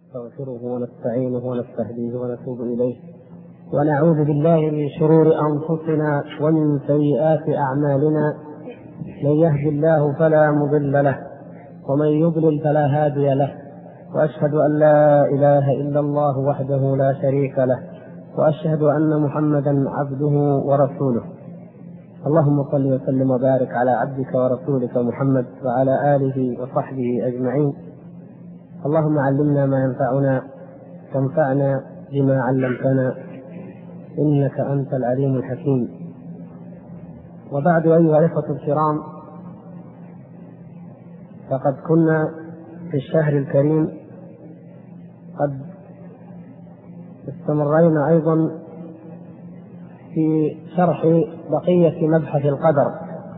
نستغفره ونستعينه ونستهديه ونتوب إليه، ونعوذ بالله من شرور أنفسنا ومن سيئات أعمالنا. من يهد الله فلا مضل له ومن يضلل فلا هادي له، وأشهد أن لا إله إلا الله وحده لا شريك له، وأشهد أن محمدا عبده ورسوله. اللهم صل وسلم وبارك على عبدك ورسولك محمد وعلى آله وصحبه أجمعين. اللهم علمنا ما ينفعنا وانفعنا بما علمتنا، إنك أنت العليم الحكيم. وبعد، أيها الإخوة الكرام، فقد كنا في الشهر الكريم قد استمرينا أيضا في شرح بقية مبحث القدر،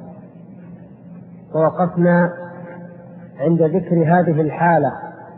ووقفنا عند ذكر هذه الحالة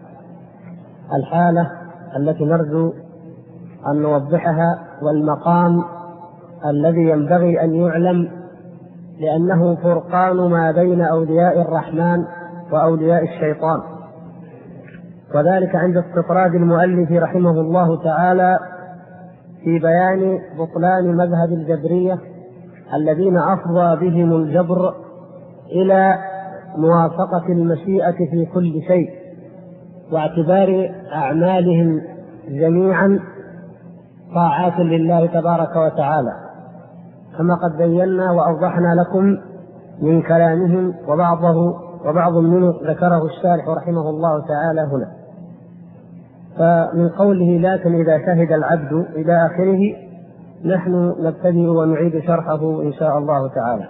التي نرجو أن نوضحها، والمقام الذي ينبغي أن يعلم، لأنه فرقان ما بين أولياء الرحمن وأولياء الشيطان. وذلك عند استطراد المؤلف رحمه الله تعالى في بيان بطلان مذهب الجبرية الذين أفضى بهم الجبر إلى موافقة المشيئة في كل شيء، واعتبار أعمالهم جميعا طاعات لله تبارك وتعالى، كما قد بينا وأوضحنا لكم من كلامهم، وبعض منه ذكره الشارح رحمه الله تعالى هنا. فمن قوله لكن إذا شهد العبد إلى آخره، نحن نبتدئ ونعيد شرحه إن شاء الله تعالى.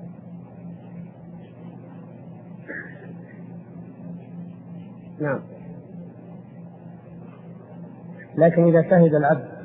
نعم. لكن إذا شهد العبد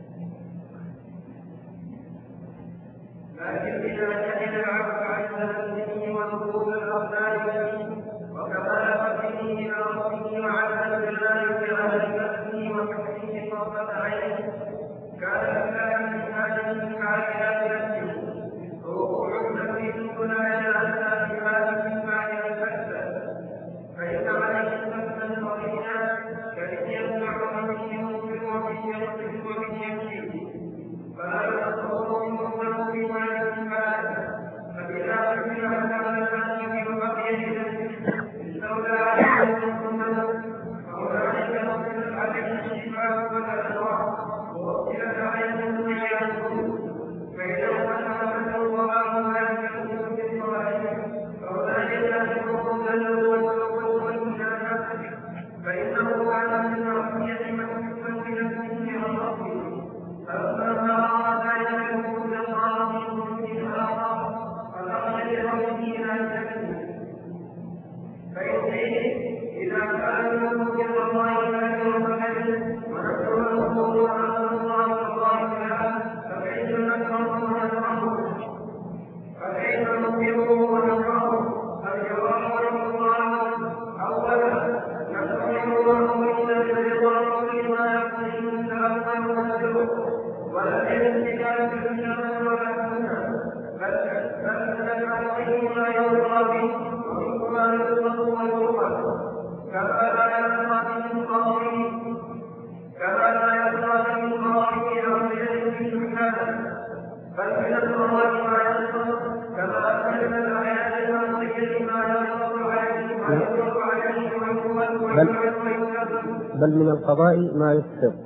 بل من القضاء ما يفسر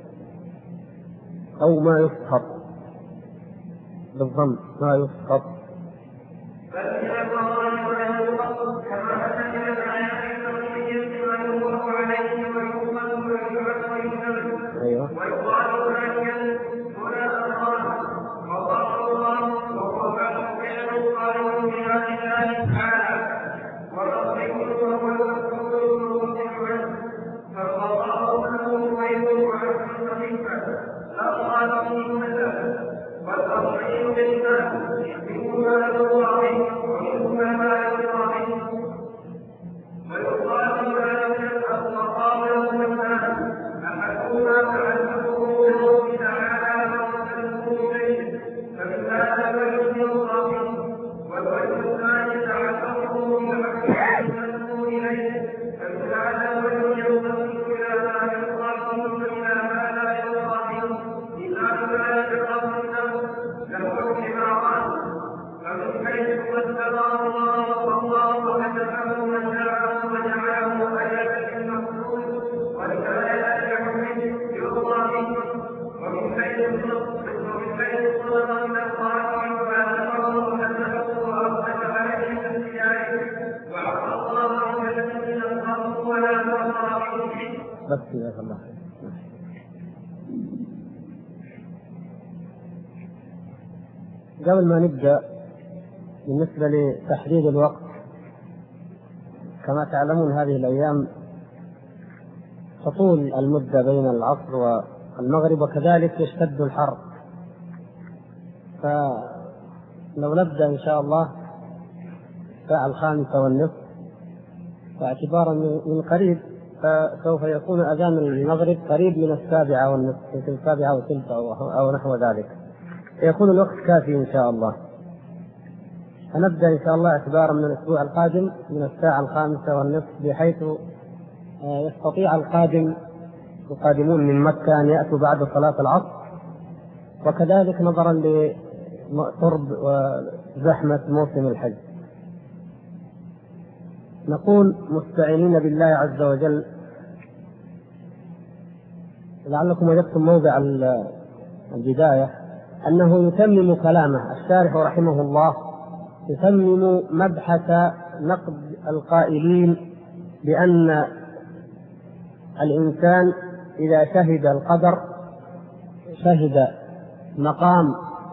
أو ما يسخط، بالضم ما يسخط. أيوة. بس يا الله. قبل ما نبدأ، بالنسبة لتحديد الوقت، كما تعلمون هذه الأيام تطول المدة بين العصر والمغرب، وكذلك يشتد الحر، فلو نبدأ إن شاء الله الساعة 5:30، فاعتبارا من قريب فسوف يكون أذان المغرب قريب من 7:30، يمكن 7:03 أو نحو ذلك، يكون الوقت كافي إن شاء الله. فنبدأ إن شاء الله اعتبارا من الأسبوع القادم من الساعة 5:30، بحيث يستطيع القادمون من مكة أن يأتوا بعد صلاة العصر، وكذلك نظرا لقرب وزحمة موسم الحج. نقول مستعينين بالله عز وجل، لعلكم وجدتم موضع البداية أنه يتمم كلامه الشارح رحمه الله، يتمم مبحث نقد القائلين بأن الإنسان إذا شهد القدر، شهد مقام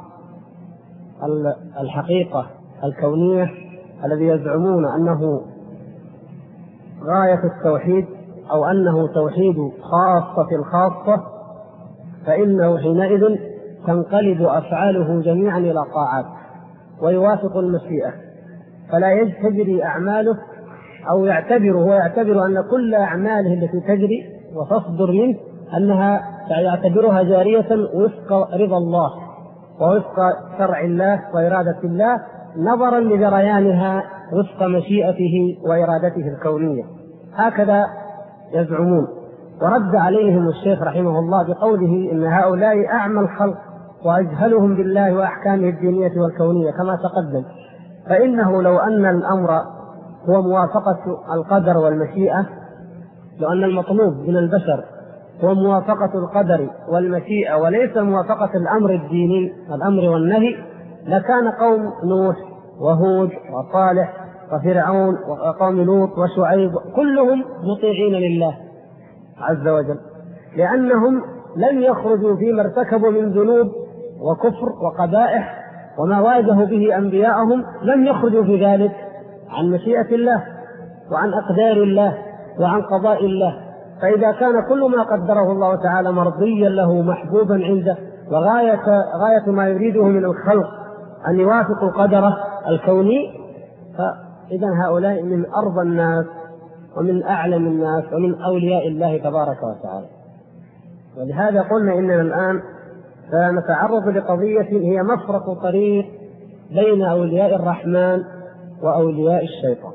الحقيقة الكونية الذي يزعمون أنه غاية التوحيد أو أنه توحيد خاصة الخاصة، فإنه حينئذ تنقلب أفعاله جميعا إلى طاعات ويوافق المشيئة، فلا تجري أعماله، أو يعتبر أن كل أعماله التي تجري وتصدر منه أنها يعتبرها جارية وفق رضا الله ووفق شرع الله وإرادة الله، نظرا لجريانها وفق مشيئته وإرادته الكونية. هكذا يزعمون. ورد عليهم الشيخ رحمه الله بقوله إن هؤلاء أعمى الخلق وأجهلهم بالله وأحكامه الدينية والكونية كما تقدم، فإنه لو أن الأمر هو موافقة القدر والمشيئة، لو أن المطلوب من البشر هو موافقة القدر والمشيئة وليس موافقة الأمر الديني الأمر والنهي، لكان قوم نوح وهود وصالح وفرعون وقوم لوط وشعيب كلهم مطيعين لله عز وجل، لأنهم لم يخرجوا فيما ارتكبوا من ذنوب وكفر وقبائح وما واجهوا به أنبياءهم، لم يخرجوا في ذلك عن مشيئة الله وعن أقدار الله وعن قضاء الله. فإذا كان كل ما قدره الله تعالى مرضيا له محبوبا عنده، وغاية ما يريده من الخلق أن يوافقوا قدره الكوني، فإذا هؤلاء من أرضى الناس ومن أعلم الناس ومن أولياء الله تبارك وتعالى. ولهذا قلنا إننا الآن سنتعرض لقضية هي مفرق طريق بين أولياء الرحمن وأولياء الشيطان.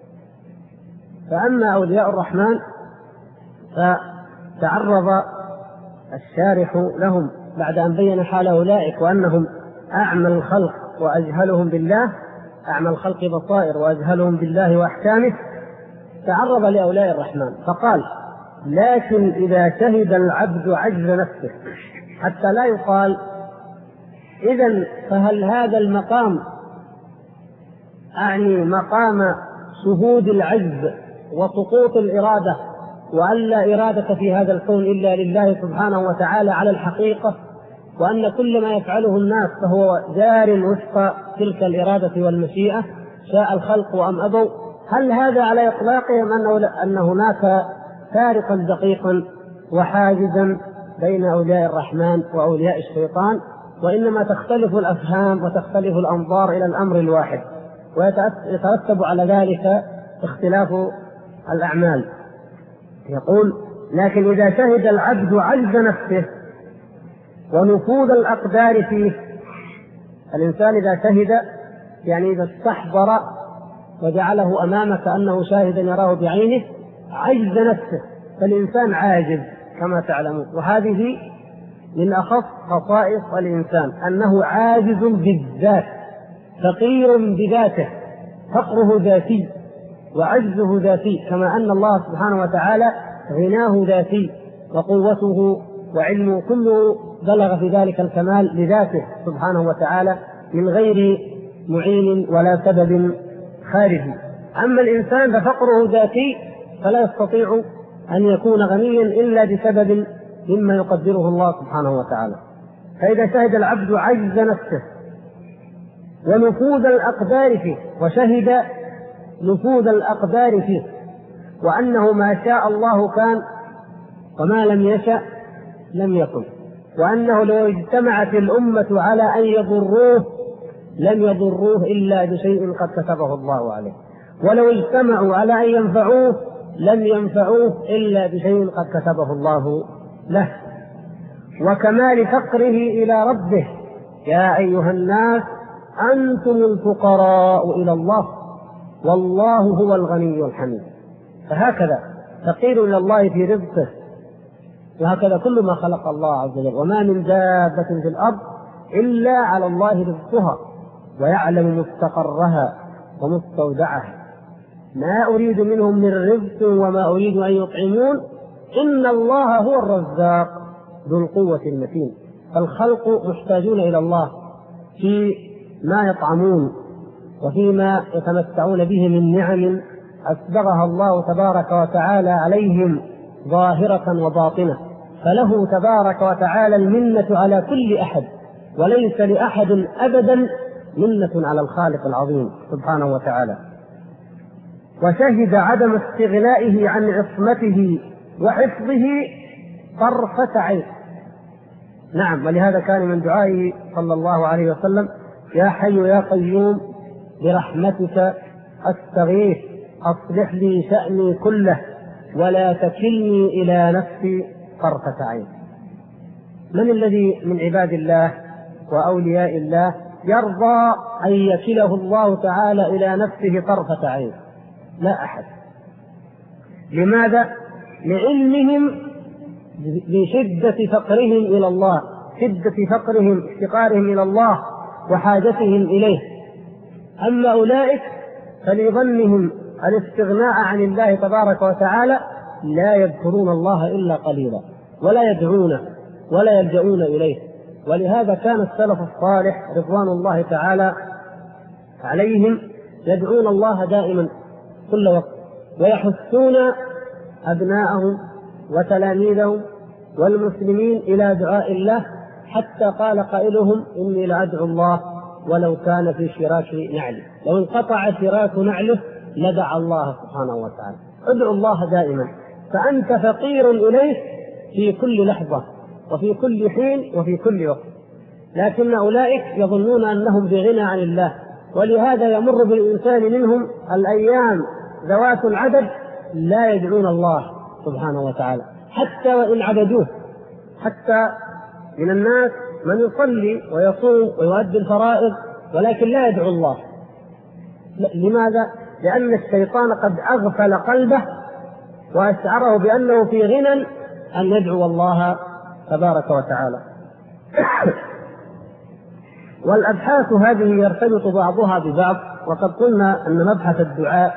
فأما أولياء الرحمن فتعرض الشارح لهم بعد أن بين حال أولئك وأنهم أعمى الخلق وأجهلهم بالله، أعمى الخلق بصائر وأجهلهم بالله وأحكامه، تعرض لأولياء الرحمن فقال: لكن إذا شهد العبد عجز نفسه، حتى لا يقال إذن فهل هذا المقام أعني مقام شهود العجز وسقوط الإرادة، وأن لا إرادة في هذا الكون إلا لله سبحانه وتعالى على الحقيقة، وأن كل ما يفعله الناس فهو جار وفق تلك الإرادة والمشيئة شاء الخلق وأم أبوا؟ هل هذا على إطلاقهم أن هناك فارقا دقيقا وحاجزا بين أولياء الرحمن وأولياء الشيطان، وإنما تختلف الأفهام وتختلف الأنظار إلى الأمر الواحد، ويترتب على ذلك اختلاف الأعمال. يقول: لكن إذا شهد العبد عجز نفسه ونفوذ الأقدار فيه، الإنسان إذا شهد يعني إذا استحضر وجعله أمامك أنه شاهدا يراه بعينه عجز نفسه، فالإنسان عاجز كما تعلمون، وهذه من أخص خصائص الإنسان أنه عاجز بالذات، فقير بذاته، فقره ذاتي وعجزه ذاتي، كما أن الله سبحانه وتعالى غناه ذاتي وقوته وعلمه كله بلغ في ذلك الكمال لذاته سبحانه وتعالى من غير معين ولا سبب خارجي. أما الإنسان ففقره ذاتي فلا يستطيع أن يكون غنيا إلا بسبب مما يقدره الله سبحانه وتعالى. فإذا شهد العبد عجز نفسه ونفوذ الأقدار فيه، وشهد نفوذ الأقدار فيه، وأنه ما شاء الله كان وما لم يشأ لم يكن، وأنه لو اجتمعت الأمة على أن يضروه لم يضروه إلا بشيء قد كتبه الله عليه، ولو اجتمعوا على أن ينفعوه لم ينفعوه إلا بشيء قد كتبه الله له. وكمال فقره إلى ربه: يا أيها الناس أنتم الفقراء إلى الله والله هو الغني الحميد. فهكذا فقير إلى الله في رزقه، وهكذا كل ما خلق الله عز وجل. وما من دابة في الأرض إلا على الله رزقها ويعلم مستقرها ومستودعها، ما أريد منهم من رزق وما أريد أن يطعمون إن الله هو الرزاق ذو القوة المتين. فالخلق محتاجون إلى الله في ما يطعمون وفيما يتمتعون به من نعم أسبغها الله تبارك وتعالى عليهم ظاهرة وباطنة، فله تبارك وتعالى المنة على كل أحد، وليس لأحد أبدا منة على الخالق العظيم سبحانه وتعالى. وشهد عدم استغنائه عن عصمته وحفظه طرفة عين. نعم، ولهذا كان من دعائه صلى الله عليه وسلم: يا حي يا قيوم برحمتك أستغيث أصلح لي شأني كله ولا تكلني إلى نفسي طرفة عين. من الذي من عباد الله وأولياء الله يرضى أن يكله الله تعالى إلى نفسه طرفة عين؟ لا أحد. لماذا؟ لعلمهم بشدة فقرهم إلى الله، شدة فقرهم افتقارهم إلى الله وحاجتهم إليه. أما أولئك فلظنهم الاستغناء عن الله تبارك وتعالى لا يذكرون الله إلا قليلا ولا يدعونه ولا يلجؤون إليه. ولهذا كان السلف الصالح رضوان الله تعالى عليهم يدعون الله دائما كل وقت، ويحثون أبناءهم وتلاميذهم والمسلمين إلى دعاء الله، حتى قال قائلهم: إني لأدعو الله ولو كان في شراك نعله، لو انقطع شراك نعله لدعا الله سبحانه وتعالى. ادعو الله دائما، فأنت فقير إليه في كل لحظة وفي كل حين وفي كل وقت. لكن أولئك يظنون أنهم بغنى عن الله، ولهذا يمر بالإنسان منهم الأيام ذوات العدد لا يدعون الله سبحانه وتعالى حتى وإن عبدوه. حتى من الناس من يصلي ويصوم ويؤدي الفرائض ولكن لا يدعو الله. لماذا؟ لأن الشيطان قد أغفل قلبه وأشعره بأنه في غنى أن يدعو الله تبارك وتعالى. والأبحاث هذه يرتبط بعضها ببعض، وقد قلنا أن مبحث الدعاء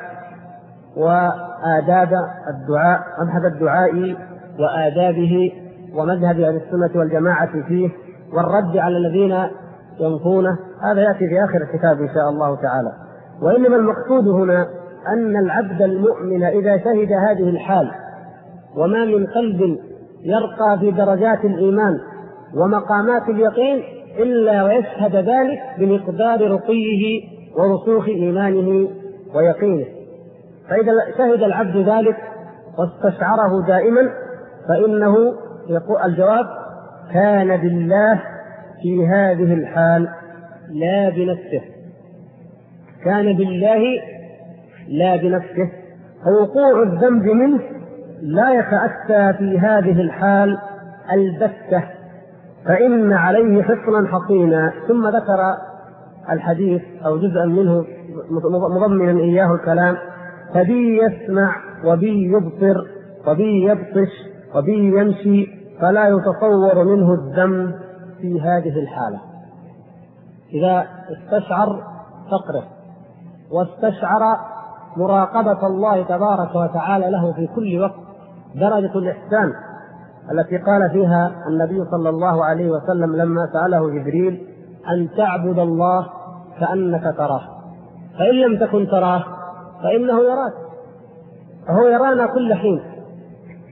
وآداب الدعاء، مبحث الدعاء وآدابه ومذهب أهل السنة والجماعة فيه والرد على الذين ينفونه، هذا يأتي في آخر الكتاب إن شاء الله تعالى. وإنما المقصود هنا أن العبد المؤمن إذا شهد هذه الحال، وما من قلب يرقى في درجات الإيمان ومقامات اليقين إلا ويشهد ذلك بمقدار رقيه ورسوخ إيمانه ويقينه. فإذا شهد العبد ذلك واستشعره دائما فإنه يقول الجواب: كان بالله في هذه الحال لا بنفسه، كان بالله لا بنفسه. فوقوع الذنب منه لا يتأتى في هذه الحال البتة، فإن عليه حصنا حصينا. ثم ذكر الحديث أو جزءا منه مضمنا إياه الكلام: فبي يسمع وبي يبصر وبي يبطش وبي يمشي، فلا يتصور منه الذنب في هذه الحالة. إذا استشعر فقره واستشعر مراقبة الله تبارك وتعالى له في كل وقت، درجة الإحسان التي قال فيها النبي صلى الله عليه وسلم لما سأله جبريل: أن تعبد الله كأنك تراه، فإن لم تكن تراه فإنه يراك، فهو يرانا كل حين.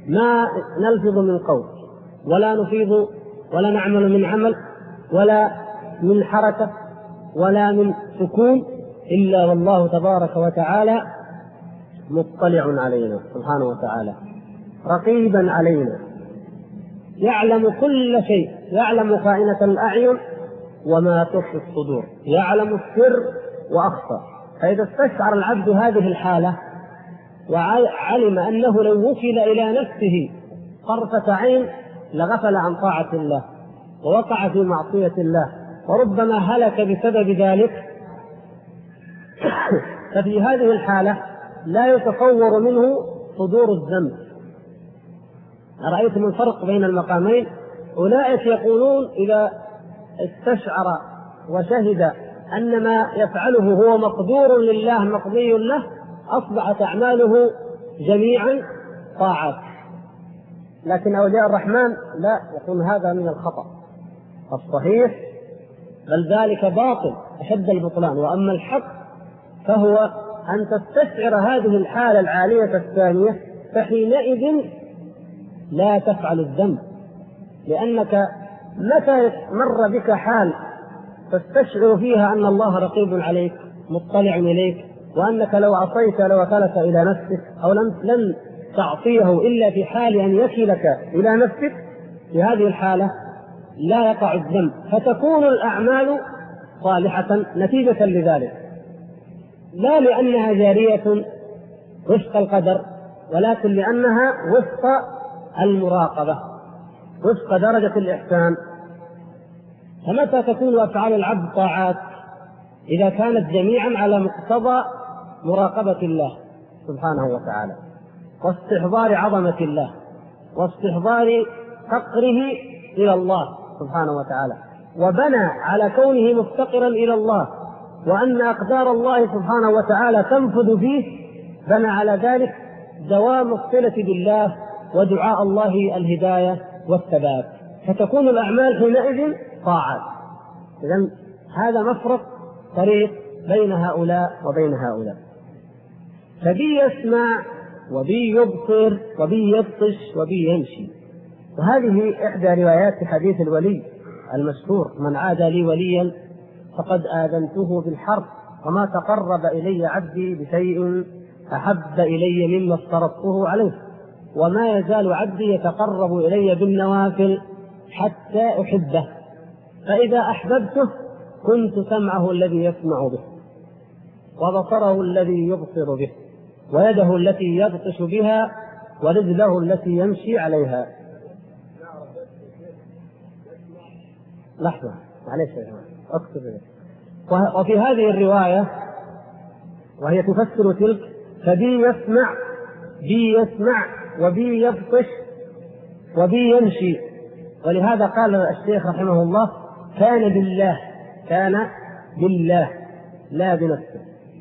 ما نلفظ من قول ولا نفيض ولا نعمل من عمل ولا من حركة ولا من سكون إلا والله تبارك وتعالى مطلع علينا سبحانه وتعالى، رقيبا علينا، يعلم كل شيء، يعلم خائنة الأعين وما تخفي الصدور، يعلم السر وأخفى. فإذا استشعر العبد هذه الحالة وعلم أنه لو وكل إلى نفسه طرفة عين لغفل عن طاعة الله ووقع في معصية الله وربما هلك بسبب ذلك، ففي هذه الحالة لا يتصور منه صدور الذنب. أرأيتم الفرق بين المقامين؟ أولئك يقولون إذا استشعر وشهد أن ما يفعله هو مقدور لله مقضي له أصبحت أعماله جميعا طاعات، لكن أولياء الرحمن لا، يقول هذا من الخطأ الصحيح، بل ذلك باطل أشد البطلان. وأما الحق فهو أن تستشعر هذه الحالة العالية الثانية، فحينئذ لا تفعل الذنب، لأنك متى مر بك حال تستشعر فيها أن الله رقيب عليك مطلع إليك، وأنك لو عصيت لوكلك إلى نفسك أو لن تعصيه إلا في حال أن يكلك إلى نفسك، في هذه الحالة لا يقع الذنب، فتكون الأعمال صالحة نتيجة لذلك، لا لأنها جارية وفق القدر، ولكن لأنها وفق المراقبة، وفق درجة الإحسان. فمتى تكون أفعال العبد طاعات؟ إذا كانت جميعا على مقتضى مراقبة الله سبحانه وتعالى واستحضار عظمة الله واستحضار فقره إلى الله سبحانه وتعالى، وبنى على كونه مفتقرا إلى الله وأن أقدار الله سبحانه وتعالى تنفذ فيه، بنى على ذلك دوام الصلة بالله ودعاء الله الهداية والثبات، فتكون الأعمال حينئذ طاعات. إذن هذا مفرق طريق بين هؤلاء وبين هؤلاء، فبي يسمع وبي يبصر وبي يبطش وبي يمشي. وهذه إحدى روايات حديث الولي المشهور: من عادى لي وليا فقد آذنته بالحرب، وما تقرب إلي عبدي بشيء أحب إلي مما افترضته عليه، وما يزال عبدي يتقرب إلي بالنوافل حتى أحبه، فإذا أحببته كنت سمعه الذي يسمع به وبصره الذي يبصر به ويده التي يبطش بها ورجله التي يمشي عليها. لحظة معلش أكتب. وفي هذه الرواية وهي تفسر تلك: فبي يسمع، بي يسمع وبي يبطش وبي يمشي. ولهذا قال الشيخ رحمه الله: كان بالله، كان بالله لا بنفسه،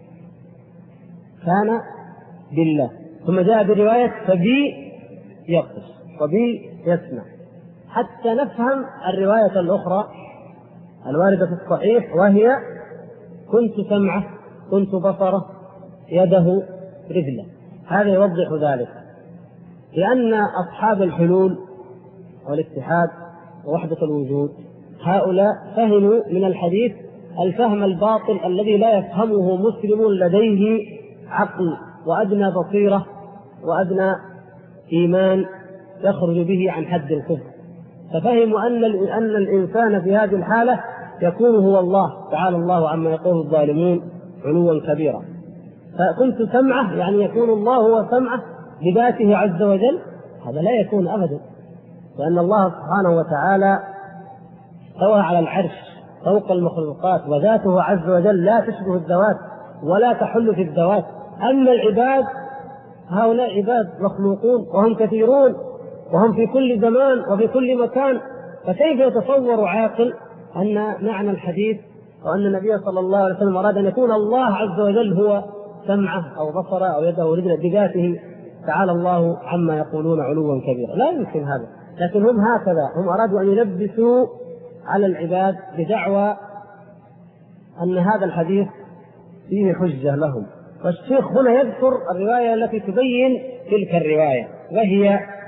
كان بالله. ثم جاء برواية فبي يبطش وبي يسمع، حتى نفهم الرواية الأخرى الواردة في الصحيح، وهي: كنت سمعه، كنت بصره، يده، رجله. هذا يوضح ذلك، لأن أصحاب الحلول والاتحاد ووحدة الوجود هؤلاء فهموا من الحديث الفهم الباطل الذي لا يفهمه مسلم لديه عقل وأدنى بصيرة وأدنى إيمان يخرج به عن حد الكفر، ففهموا أن الإنسان في هذه الحالة يكون هو الله تعالى الله عما يقول الظالمون علوا كبيرا. فكنت سمعه يعني يكون الله هو سمعه بذاته عز وجل، هذا لا يكون أبدا، لأن الله سبحانه وتعالى استوى على العرش فوق المخلوقات، وذاته عز وجل لا تشبه الذوات ولا تحل في الذوات. أما العباد هؤلاء عباد مخلوقون وهم كثيرون وهم في كل زمان وفي كل مكان، فكيف يتصور عاقل أن معنى الحديث وأن النبي صلى الله عليه وسلم أراد أن يكون الله عز وجل هو سمعه أو بصره أو يده أو رجله بذاته تعالى الله عما يقولون علوا كبيرا؟ لا يمكن هذا. لكن هم هكذا، هم أرادوا أن يلبسوا على العباد بدعوى أن هذا الحديث فيه حجة لهم. والشيخ هنا يذكر الرواية التي تبين تلك الرواية، وهي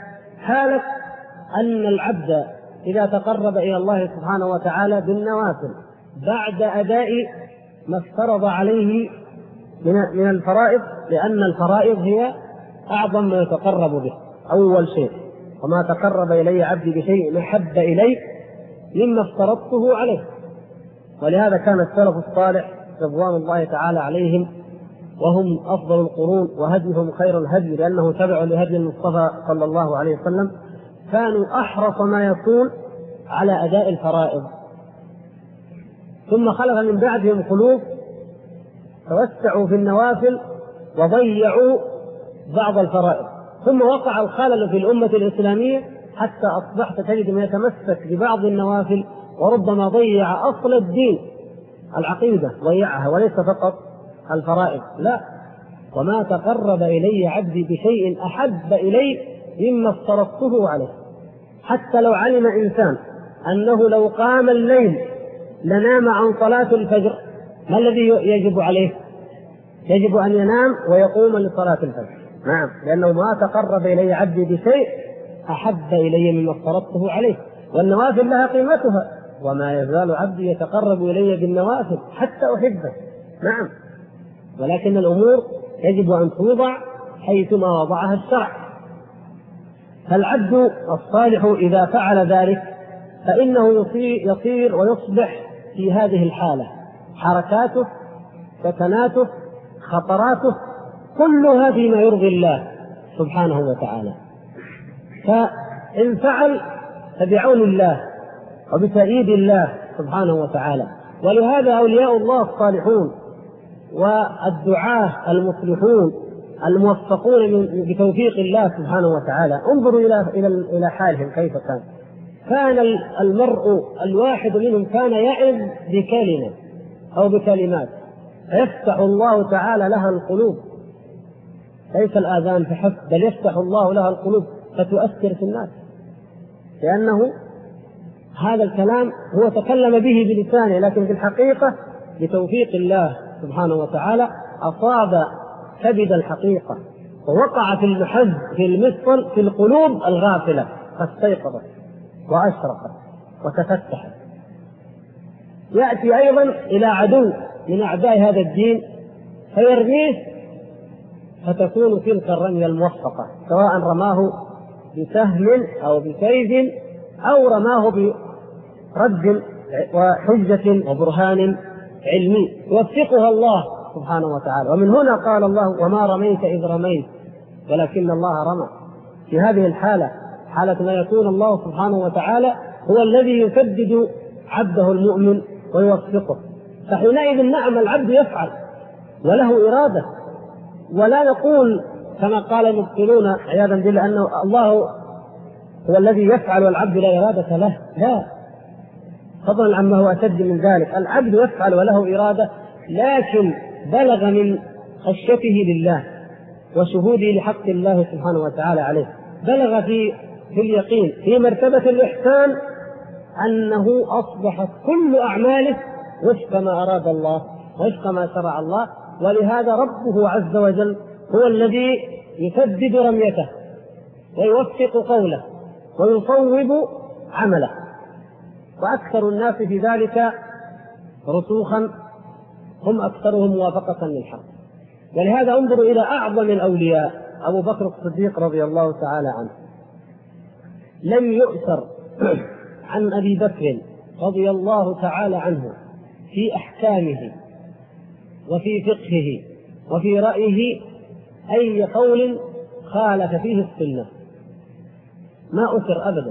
حالة أن العبد إذا تقرب إلى الله سبحانه وتعالى بالنوافل بعد أداء ما افترض عليه من الفرائض، لأن الفرائض هي أعظم ما يتقرب به أول شيء، وما تقرب إلي عبدي بشيء أحب إلي مما افترضته عليه. ولهذا كان السلف الصالح رضوان الله تعالى عليهم وهم أفضل القرون وهديهم خير الهدي لأنه تبع لهدي المصطفى صلى الله عليه وسلم، كانوا أحرص ما يكون على أداء الفرائض. ثم خلف من بعدهم خلوف توسعوا في النوافل وضيعوا بعض الفرائض، ثم وقع الخلل في الأمة الإسلامية حتى أصبحت تجد من يتمسك ببعض النوافل وربما ضيع أصل الدين، العقيدة ضيعها وليس فقط الفرائض. لا، وما تقرب إلي عبدي بشيء أحب إلي مما افترضته عليه. حتى لو علم إنسان أنه لو قام الليل لنام عن صلاة الفجر، ما الذي يجب عليه؟ يجب أن ينام ويقوم لصلاة الفجر. نعم، لأنه ما تقرب إلي عبدي بشيء أحب إلي مما افترضته عليه. والنوافل لها قيمتها، وما يزال عبدي يتقرب إلي بالنوافل حتى أحبه. نعم، ولكن الأمور يجب أن توضع حيثما وضعها الشرع. فالعبد الصالح إذا فعل ذلك فإنه يصير ويصبح في هذه الحالة، حركاته، سكناته، خطراته، كلها فيما يرضي الله سبحانه وتعالى. فإن فعل فبعون الله وبتأييد الله سبحانه وتعالى. ولهذا أولياء الله الصالحون والدعاة المصلحون الموفقون بتوفيق الله سبحانه وتعالى، انظروا إلى حالهم كيف كان المرء الواحد منهم كان يعظ بكلمة أو بكلمات فيفتح الله تعالى لها القلوب، ليس الآذان فحسب، بل يفتح الله لها القلوب فتؤثر في الناس، لأنه هذا الكلام هو تكلم به بلسانه، لكن في الحقيقة بتوفيق الله سبحانه وتعالى أصاب كبد الحقيقة ووقع في المحز في المثقل في القلوب الغافلة، فاستيقظت وأشرقت وتفتحت. يأتي أيضا إلى عدو من أعداء هذا الدين فيرميه، فتكون تلك الرمية الموفقة، سواء رماه بسهم أو بسيف أو رماه برد وحجة وبرهان علمي يوفقها الله سبحانه وتعالى. ومن هنا قال الله: وما رميت إذ رميت ولكن الله رمى. في هذه الحالة، حالة ما يكون الله سبحانه وتعالى هو الذي يسدد عبده المؤمن ويوفقه، فحينئذ نعم العبد يفعل وله إرادة، ولا يقول كما قال المبطلون عياذا بالله أن الله هو الذي يفعل والعبد لا إرادة له. لا، فضلا عما هو أشد من ذلك، العبد يفعل وله إرادة، لكن بلغ من خشيته لله وشهوده لحق الله سبحانه وتعالى عليه، بلغ في اليقين في مرتبة الإحسان أنه أصبحت كل أعماله وفق ما أراد الله وفق ما شرع الله. ولهذا ربه عز وجل هو الذي يسدد رميته ويوفق قوله ويصوب عمله، وأكثر الناس في ذلك رسوخا هم أكثرهم موافقة للحق. ولهذا انظروا إلى أعظم الأولياء أبو بكر الصديق رضي الله تعالى عنه، لم يؤثر عن أبي بكر رضي الله تعالى عنه في أحكامه وفي فقهه وفي رأيه أي قول خالف فيه السنة، ما أثر أبدا،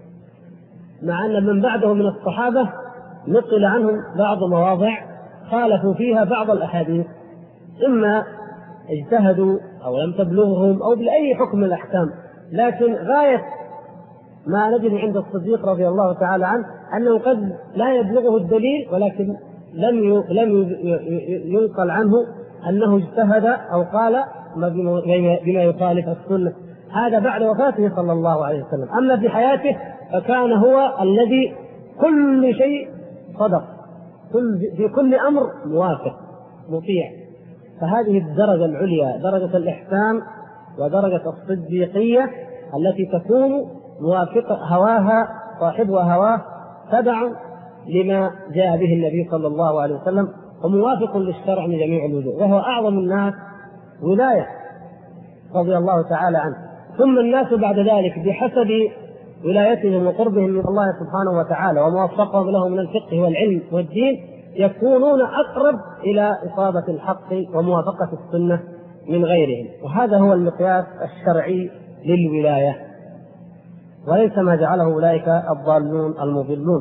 مع أن من بعده من الصحابة نقل عنهم بعض مواضع خالفوا فيها بعض الأحاديث، إما اجتهدوا أو لم تبلغهم أو بأي حكم الأحكام، لكن غاية ما نجد عند الصديق رضي الله تعالى عنه أنه قد لا يبلغه الدليل، ولكن لم ينقل عنه أنه اجتهد أو قال بما يخالف السنة، هذا بعد وفاته صلى الله عليه وسلم. أما في حياته فكان هو الذي كل شيء صدق، في كل أمر موافق مطيع. فهذه الدرجة العليا، درجة الإحسان ودرجة الصديقية، التي تكون موافقة هواها صاحبها هواه تبع لما جاء به النبي صلى الله عليه وسلم وموافق للشرع من جميع الوجوه، وهو أعظم الناس ولاية رضي الله تعالى عنه. ثم الناس بعد ذلك بحسب ولايتهم وقربهم من الله سبحانه وتعالى وما وفقهم له من الفقه والعلم والدين يكونون أقرب إلى إصابة الحق وموافقة السنة من غيرهم، وهذا هو المقياس الشرعي للولاية، وليس ما جعله أولئك الضالون المضلون.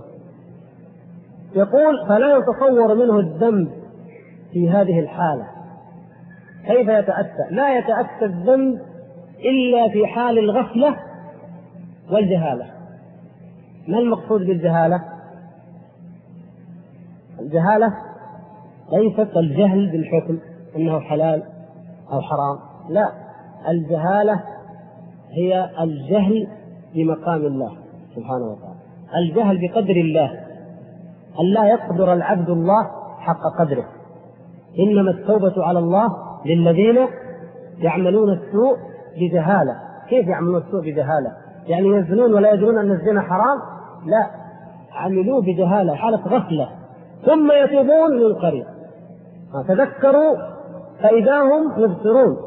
يقول: فلا يتصور منه الذنب في هذه الحالة. كيف يتأتى؟ لا يتأتى الذنب إلا في حال الغفلة والجهالة. ما المقصود بالجهالة؟ الجهالة ليست الجهل بالحكم أنه حلال أو حرام، لا، الجهالة هي الجهل بمقام الله سبحانه وتعالى، الجهل بقدر الله، أن لا يقدر العبد الله حق قدره. إنما التوبة على الله للذين يعملون السوء بجهالة. كيف يعملون السوء بجهالة؟ يعني يزنون ولا يدرون أن الزنا حرام؟ لا، عملوه بجهالة حالة غفلة، ثم يتوبون من قريب، تذكروا فإذا هم مبصرون.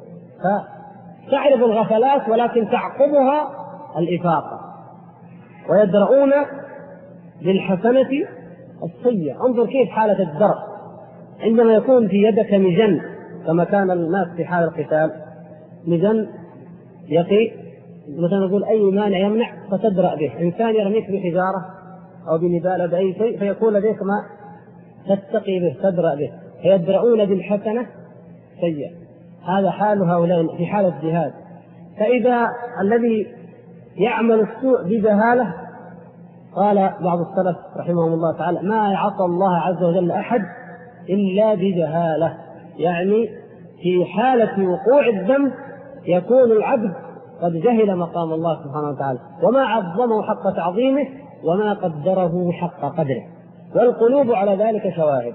فتعرف الغفلات ولكن تعقبها الإفاقة، ويدرؤون بالحسنة السيئة. انظر كيف حالة الدرء عندما يكون في يدك مجن، كما كان الناس في حال القتال، مجن يقي مثلا نقول أي مانع يمنع فتدرأ به، إنسان يرميك بحجارة أو بنبال بأي شيء فيكون لديك ما تتقي به تدرأ به، فيدرؤون بالحسنة سيئة. هذا حال هؤلاء في حالة جهاد. فإذا الذي يعمل السوء بجهالة، قال بعض السلف رحمهم الله تعالى: ما عصى الله عز وجل أحد إلا بجهالة، يعني في حالة وقوع الذنب يكون العبد قد جهل مقام الله سبحانه وتعالى وما عظمه حق تعظيمه وما قدره حق قدره. والقلوب على ذلك شواهد.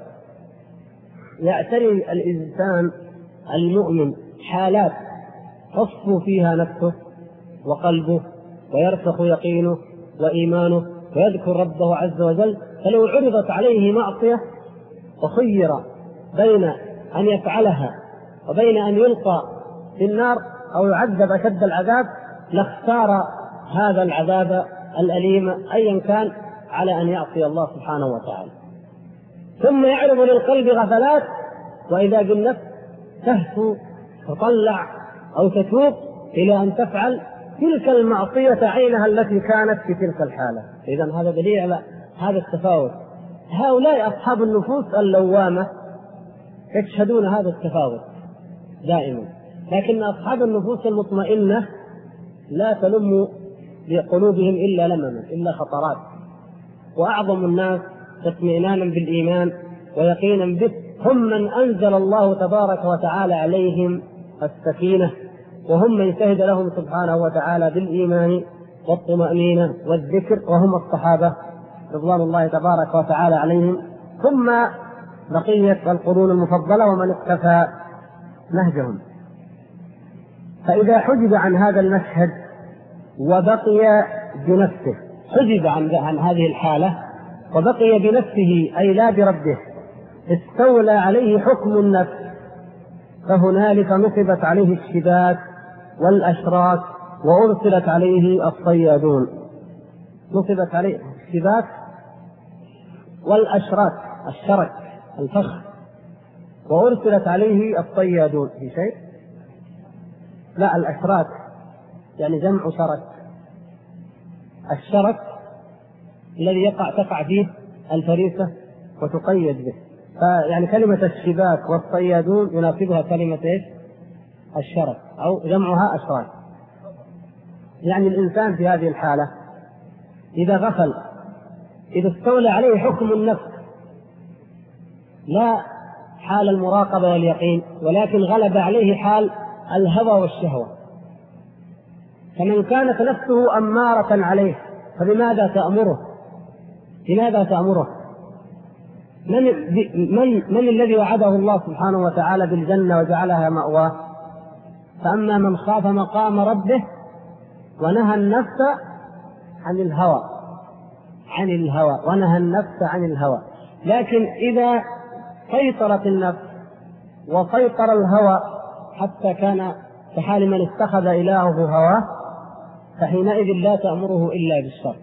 يعتري الإنسان المؤمن حالات تصفو فيها نفسه وقلبه ويرسخ يقينه وإيمانه ويذكر ربه عز وجل، فلو عرضت عليه معصية وخير بين أن يفعلها وبين أن يلقى في النار أو يعذب أشد العذاب لاختار هذا العذاب الأليم أيا كان على أن يعصي الله سبحانه وتعالى. ثم يعرض للقلب غفلات، وإذا بالنفس تهفو تطلع أو تتوب إلى أن تفعل تلك المعصية عينها التي كانت في تلك الحالة. إذن هذا دليل على هذا التفاوت. هؤلاء أصحاب النفوس اللوامة يشهدون هذا التفاوت دائما، لكن أصحاب النفوس المطمئنة لا تلم بقلوبهم إلا لمما إلا خطرات. وأعظم الناس اطمئنانا بالإيمان ويقينا به هم من أنزل الله تبارك وتعالى عليهم السكينة، وهم من شهد لهم سبحانه وتعالى بالإيمان والطمأنينة والذكر، وهم الصحابة رضوان الله تبارك وتعالى عليهم، ثم بقية القرون المفضلة ومن اقتفى نهجهم. فإذا حجب عن هذا المشهد وبقي بنفسه، حجب عن هذه الحالة وبقي بنفسه أي لا بربه، استولى عليه حكم النفس، فهنالك نصبت عليه الشباك والأشراك وأرسلت عليه الصيادون. نصبت عليه الشباك والأشراك، الشرك الفخ، وأرسلت عليه الصيادون. في شيء؟ لا، الأشراك يعني جمع شرك. الشرك الذي تقع فيه الفريسة وتقيد به، فيعني كلمة الشباك والصيادون يناسبها كلمة إيش؟ الشرك أو جمعها أشراك. يعني الإنسان في هذه الحالة إذا غفل، إذا استولى عليه حكم النفس، لا حال المراقبة واليقين، ولكن غلب عليه حال الهوى والشهوة، فمن كانت نفسه أمارة عليه فبماذا تأمره؟ لماذا تأمره؟ من الذي وعده الله سبحانه وتعالى بالجنة وجعلها مأواه؟ فأما من خاف مقام ربه ونهى النفس عن الهوى ونهى النفس عن الهوى. لكن إذا سيطرت النفس وسيطر الهوى حتى كان كحال من اتخذ إلهه هواه، فحينئذ لا تأمره إلا بالشر.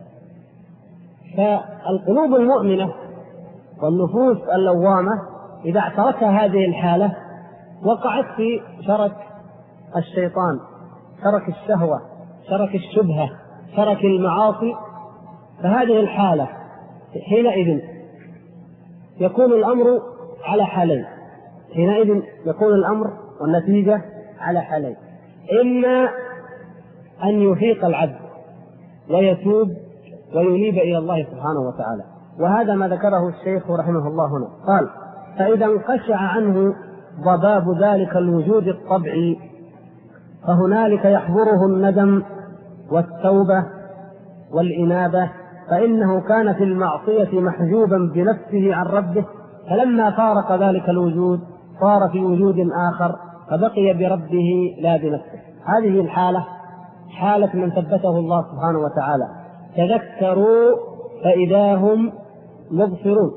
فالقلوب المؤمنة والنفوس اللوامة إذا اعترتها هذه الحالة وقعت في شرك الشيطان، شرك الشهوة، شرك الشبهة، شرك المعاصي، فهذه الحالة حينئذ يكون الأمر على حالين. حينئذ يكون الأمر والنتيجة على حالين: إما أن يفيق العبد ويتوب وينيب إلى الله سبحانه وتعالى، وهذا ما ذكره الشيخ رحمه الله هنا. قال: فإذا انقشع عنه ضباب ذلك الوجود الطبعي فهنالك يحضره الندم والتوبة والإنابة، فإنه كان في المعصية محجوبا بنفسه عن ربه، فلما فارق ذلك الوجود صار في وجود آخر فبقي بربه لا بنفسه. هذه الحالة حالة من ثبته الله سبحانه وتعالى: تذكروا فإذا هم مبصرون،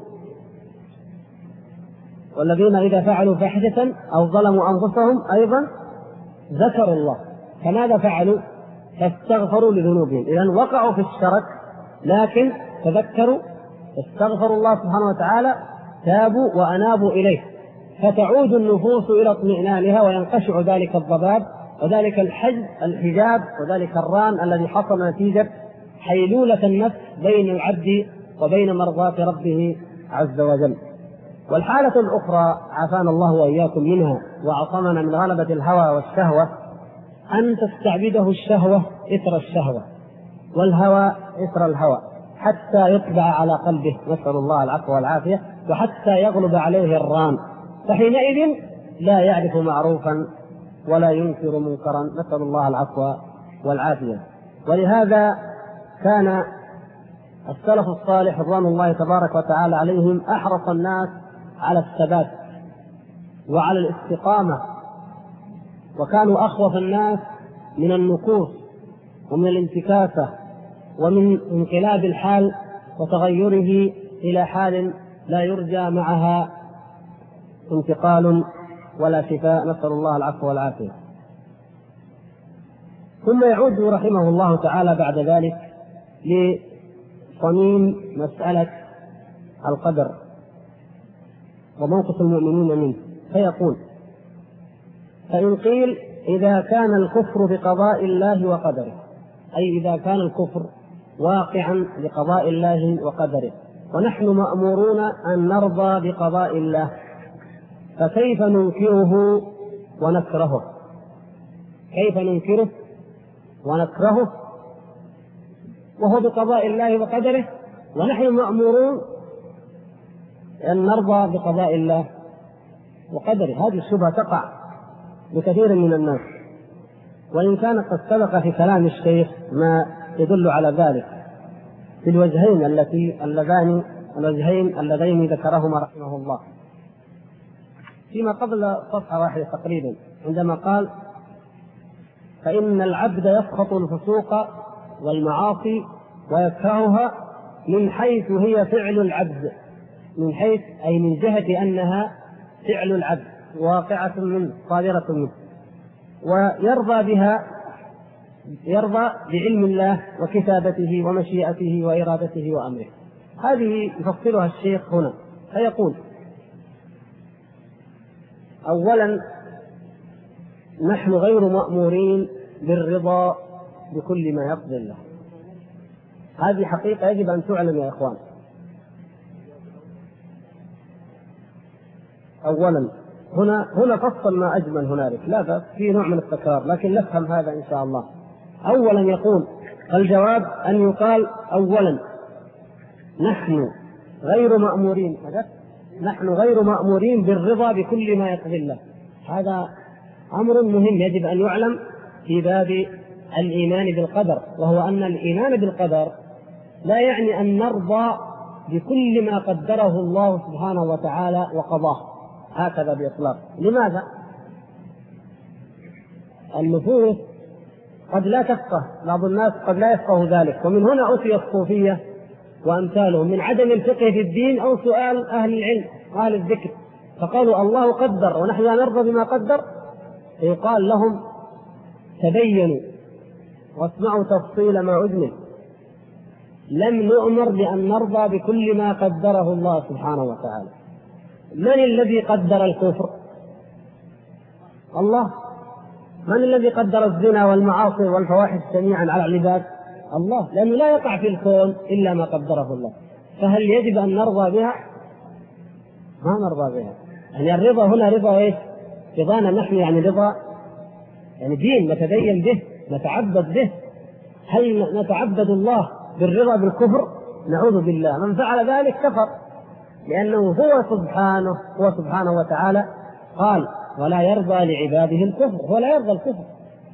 والذين إذا فعلوا فاحشة أو ظلموا أنفسهم أيضا ذكروا الله، فماذا فعلوا؟ فاستغفروا لذنوبهم. إذن وقعوا في الشرك لكن تذكروا، استغفروا الله سبحانه وتعالى، تابوا وأنابوا إليه، فتعود النفوس إلى اطمئنانها وينقشع ذلك الضباب وذلك الحجاب وذلك الران الذي حصل نتيجة حيلولة النفس بين العبد وبين مرضاة ربه عز وجل. والحالة الأخرى عافانا الله وإياكم منها وعصمنا من غلبة الهوى والشهوة: أن تستعبده الشهوة إثر الشهوة والهوى إثر الهوى حتى يطبع على قلبه، نسأل الله العفو والعافية، وحتى يغلب عليه الران، فحينئذ لا يعرف معروفا ولا ينكر منكرا، نسأل الله العفو والعافية. ولهذا كان السلف الصالح رضوان الله تبارك وتعالى عليهم أحرص الناس على الثبات وعلى الاستقامة، وكانوا أخوف الناس من النكوص ومن الانتكاسة ومن انقلاب الحال وتغيره إلى حال لا يرجى معها انتقال ولا شفاء، نسأل الله العفو والعافية. ثم يعود رحمه الله تعالى بعد ذلك لصميم مسألة القدر وموقف المؤمنين منه، فيقول: فإن قيل إذا كان الكفر بقضاء الله وقدره، أي إذا كان الكفر واقعا بقضاء الله وقدره ونحن مأمورون أن نرضى بقضاء الله، فكيف ننكره ونكرهه؟ كيف ننكره ونكرهه وهو بقضاء الله وقدره ونحن مأمورون أن نرضى بقضاء الله وقدره؟ هذه الشبهة تقع بكثير من الناس، وإن كان قد سبق في كلام الشيخ ما يدل على ذلك في الوجهين اللذين ذكرهما رحمه الله فيما قبل صفحة واحدة تقريبا، عندما قال: فإن العبد يسخط الفسوق والمعاصي ويكرهها من حيث هي فعل العبد، من حيث أي من جهة أنها فعل العبد واقعة منه صادرة منه، ويرضى بها، يرضى بعلم الله وكتابته ومشيئته وإرادته وأمره. هذه يفصلها الشيخ هنا فيقول: أولا نحن غير مأمورين بالرضا بكل ما يقضي الله. هذه حقيقة يجب أن تعلم يا إخوان. أولا هنا فصل ما أجمل هنالك، لا بأس، في نوع من التكرار لكن نفهم هذا إن شاء الله. أولا يقول الجواب أن يقال أولا نحن غير مأمورين بالرضا بكل ما يقضي الله. هذا أمر مهم يجب أن يعلم في باب الإيمان بالقدر، وهو أن الإيمان بالقدر لا يعني أن نرضى بكل ما قدره الله سبحانه وتعالى وقضاه هكذا بإطلاق. لماذا؟ النفوس قد لا تفقه، بعض الناس قد لا يفقه ذلك، ومن هنا أتي الصوفية وأمثالهم من عدم الفقه في الدين أو سؤال أهل العلم وأهل الذكر، فقالوا الله قدر ونحن لا نرضى بما قدر، فيقال لهم تبينوا واسمعوا تفصيل ما أجمل، لم نؤمر بأن نرضى بكل ما قدره الله سبحانه وتعالى. من الذي قدر الكفر؟ الله. من الذي قدر الزنا والمعاصي والفواحش جميعا على العباد؟ الله، لأنه لا يقع في الكون إلا ما قدره الله. فهل يجب أن نرضى بها؟ ما نرضى بها. يعني الرضا هنا رضا ايش؟ رضانا نحن، يعني رضا يعني دين نتدين به نتعبد به. هل نتعبد الله بالرضا بالكفر؟ نعوذ بالله، من فعل ذلك كفر، لأنه هو سبحانه وتعالى قال ولا يرضى لعباده الكفر، هو لا يرضى الكفر.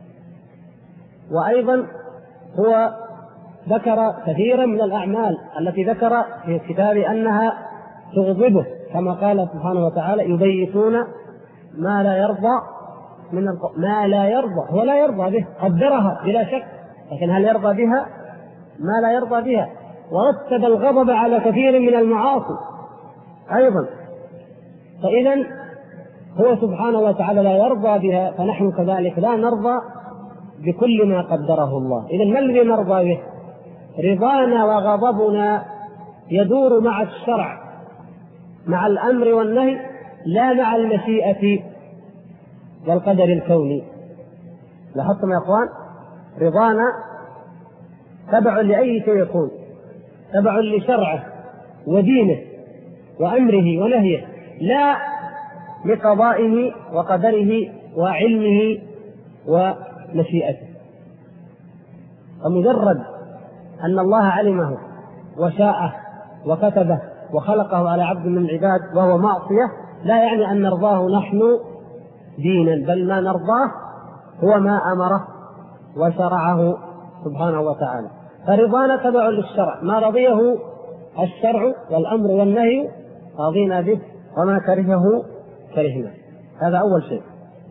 وأيضا هو ذكر كثيرا من الأعمال التي ذكر في الكتاب أنها تغضبه، كما قال سبحانه وتعالى يبيتون ما لا يرضى ما لا يرضى، هو لا يرضى به، قدرها بلا شك، لكن هل يرضى بها؟ ما لا يرضى بها. ورتب الغضب على كثير من المعاصي أيضا. فإذا هو سبحانه وتعالى لا يرضى بها، فنحن كذلك لا نرضى بكل ما قدره الله. إذا ما الذي نرضى به؟ رضانا وغضبنا يدور مع الشرع، مع الأمر والنهي، لا مع المشيئة والقدر الكوني. لاحظتم يا أخوان؟ رضانا تبع لأي شيء يكون، تبع لشرعه ودينه وأمره ونهيه، لا لقضائه وقدره وعلمه ومشيئته. فمجرد أن الله علمه وشاءه وكتبه وخلقه على عبد من العباد وهو معصية لا يعني أن نرضاه نحن دينا، بل ما نرضاه هو ما أمره وشرعه سبحانه وتعالى. فرضانا تبع للشرع، ما رضيه الشرع والأمر والنهي راضينا به، وما كرهه كرهنا. هذا أول شيء.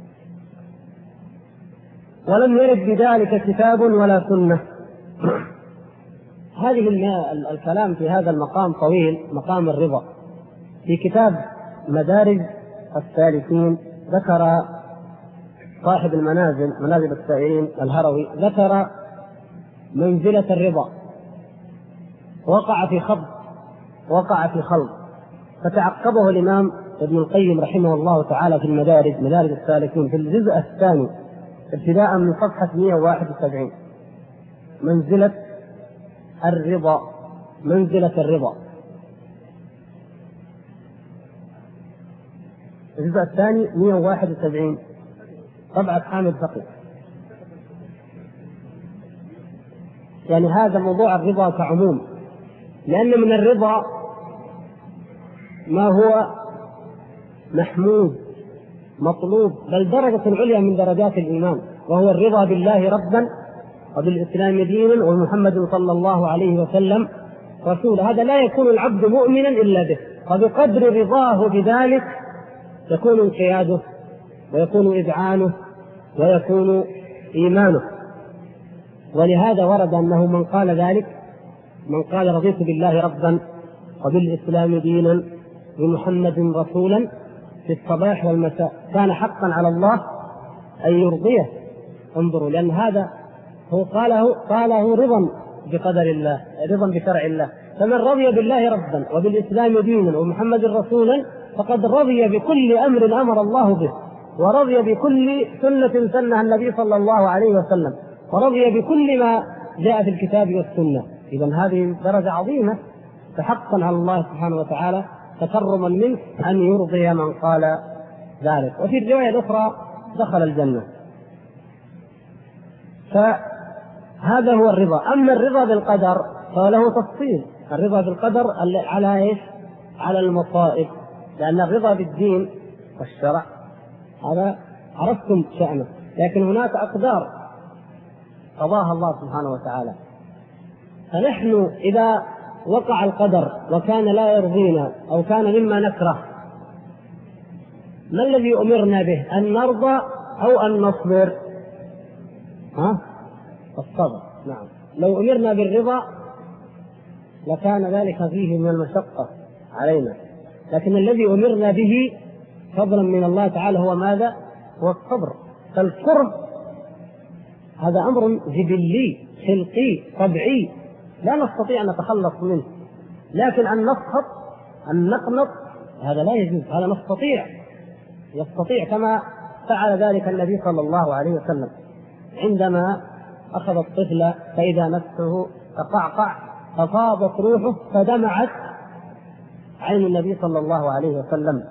ولم يرد بذلك كتاب ولا سنة. هذه الكلام في هذا المقام طويل، مقام الرضا. في كتاب مدارج السالكين ذكر صاحب المنازل منازل السائرين الهروي، ذكر منزلة الرضا، وقع في خلط، فتعقبه الإمام ابن القيم رحمه الله تعالى في مدارج السالكين في الجزء الثاني ابتداء من صفحة 171. منزلة الرضا، الجزء الثاني 171 طبعة حامد فقيه. يعني هذا موضوع الرضا كعموم، لأن من الرضا ما هو محمود مطلوب، بل درجة عليا من درجات الإيمان، وهو الرضا بالله ربا وبالإسلام دينا ومحمد صلى الله عليه وسلم رسولا. هذا لا يكون العبد مؤمنا إلا به، وبقدر رضاه بذلك يكون انقياده ويكون إذعانه ويكون إيمانه. ولهذا ورد أنه من قال ذلك، من قال رضيت بالله ربا وبالإسلام دينا ومحمد رسولا في الصباح والمساء كان حقا على الله أن يرضيه. انظروا، لأن هذا هو قاله رضا بقدر الله، رضا بشرع الله. فمن رضي بالله ربا وبالإسلام دينا ومحمد رسولا فقد رضي بكل أمر أمر الله به، ورضي بكل سنة سنها النبي صلى الله عليه وسلم، ورضي بكل ما جاء في الكتاب والسنة. إذن هذه درجة عظيمة، فحقا على الله سبحانه وتعالى تكرما منه أن يرضي من قال ذلك. وفي الرواية الأخرى دخل الجنة. فهذا هو الرضا. أما الرضا بالقدر فله تفصيل. الرضا بالقدر على إيش؟ على المصائب، لأن الرضا بالدين والشرع هذا عرفتم شأنه، لكن هناك أقدار قضاها الله سبحانه وتعالى. فنحن إذا وقع القدر وكان لا يرضينا أو كان مما نكره، ما الذي أمرنا به؟ أن نرضى أو أن نصبر؟ الصبر. نعم، لو أمرنا بالرضا لكان ذلك فيه من المشقة علينا، لكن الذي أمرنا به فضلا من الله تعالى هو ماذا؟ هو الصبر. فالكره هذا أمر جبلي خلقي طبيعي لا نستطيع أن نتخلص منه، لكن أن نسخط أن نقنط هذا لا يجوز. هذا يستطيع كما فعل ذلك النبي صلى الله عليه وسلم عندما أخذ الطفل فإذا نفسه تقعقع ففاضت روحه فدمعت عين النبي صلى الله عليه وسلم.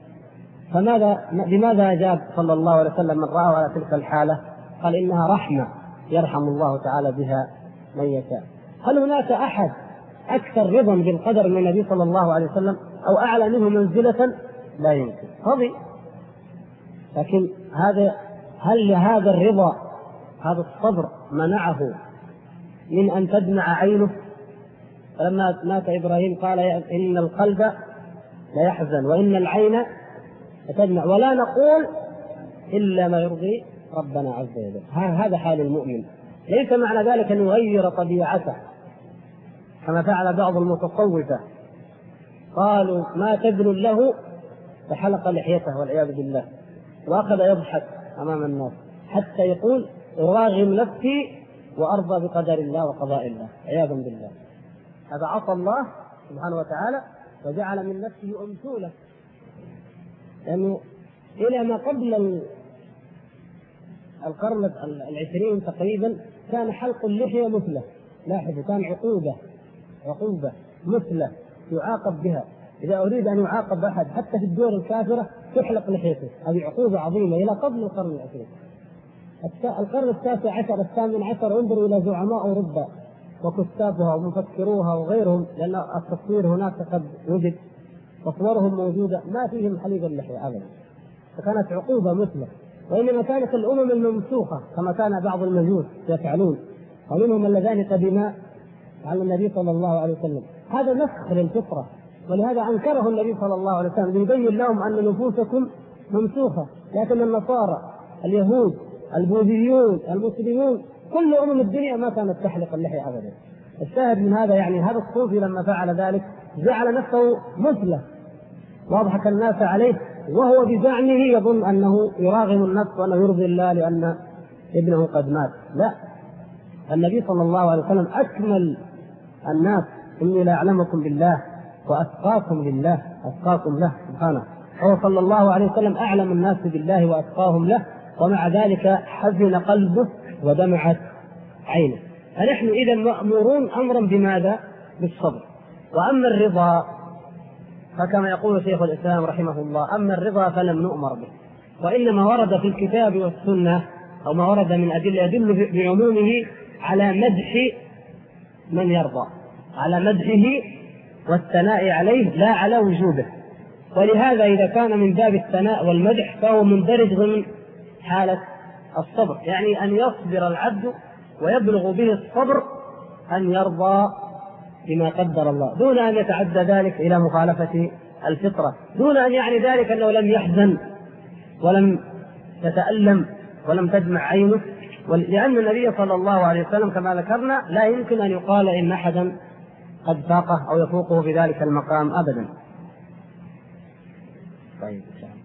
بماذا أجاب صلى الله عليه وسلم من رأى على تلك الحالة؟ قال إنها رحمة يرحم الله تعالى بها من يشاء. هل هناك أحد أكثر رضا بالقدر من النبي صلى الله عليه وسلم أو أعلى منه منزلة؟ لا يمكن. رضي، لكن هل هذا الرضا هذا الصبر منعه من أن تدمع عينه؟ فلما مات إبراهيم قال إن القلب لا يحزن وإن العين لتدمع ولا نقول إلا ما يرضي ربنا عز وجل. هذا حال المؤمن. ليس معنى ذلك أن يغير طبيعته كما فعل بعض المتصوفة، قالوا ما تذل له فحلق لحيته والعياذ بالله وأخذ يضحك أمام الناس حتى يقول أراغم نفسي وأرضى بقدر الله وقضاء الله عياذا بالله. هذا عصى الله سبحانه وتعالى وجعل من نفسه أمثولة. يعني إلى ما قبل القرن 20 تقريبا كان حلق اللحية مثلة، لاحظوا كان عقوبة مثلة يعاقب بها. إذا أريد أن يعاقب أحد حتى في الدول الكافرة تحلق لحيته، هذه عقوبة عظيمة إلى قبل القرن 20. القرن 19 18 انظروا إلى زعماء أوروبا وكتابها ومفكروها وغيرهم، لأن التصوير هناك قد وجد تصورهم موجودة ما فيهم حليب اللحية أبدا، فكانت عقوبة مثلة. وإنما كانت الأمم الممسوخة كما كان بعض المجوس يفعلون، ومنهم اللذان قدما على النبي صلى الله عليه وسلم. هذا نسخ للفطرة، ولهذا أنكره النبي صلى الله عليه وسلم ليبين لهم أن نفوسكم ممسوخة. لكن النصارى، اليهود، البوذيون، المسلمون، كل أمم الدنيا ما كانت تحلق اللحية أبدا. الشاهد من هذا يعني هذا الصوفي لما فعل ذلك جعل نفسه مثله واضحك الناس عليه، وهو بزعمه يظن أنه يراغم النفس وأنه يرضي الله لأن ابنه قد مات. لا، النبي صلى الله عليه وسلم أكمل الناس. إني لا أعلمكم بالله وأتقاكم لله، أتقاكم له سبحانه. هو صلى الله عليه وسلم أعلم الناس بالله وأتقاهم له، ومع ذلك حزن قلبه ودمعت عينه. فنحن إذا مأمورون أمرا بماذا؟ بالصبر. وأما الرضا فكما يقول شيخ الإسلام رحمه الله: أما الرضا فلم نؤمر به، وإنما ورد في الكتاب والسنة أو ما ورد من أدلة يدل بعمومه على مدح من يرضى، على مدحه والثناء عليه لا على وجوده. ولهذا إذا كان من باب الثناء والمدح فهو مندرج ضمن حالة الصبر، يعني أن يصبر العبد ويبلغ به الصبر أن يرضى بما قدر الله دون أن يتعدى ذلك إلى مخالفة الفطرة، دون أن يعني ذلك أنه لم يحزن ولم يتألم ولم تدمع عينه. لأن النبي صلى الله عليه وسلم كما ذكرنا لا يمكن أن يقال إن أحدا قد فاقه أو يفوقه في ذلك المقام أبدا. طيب،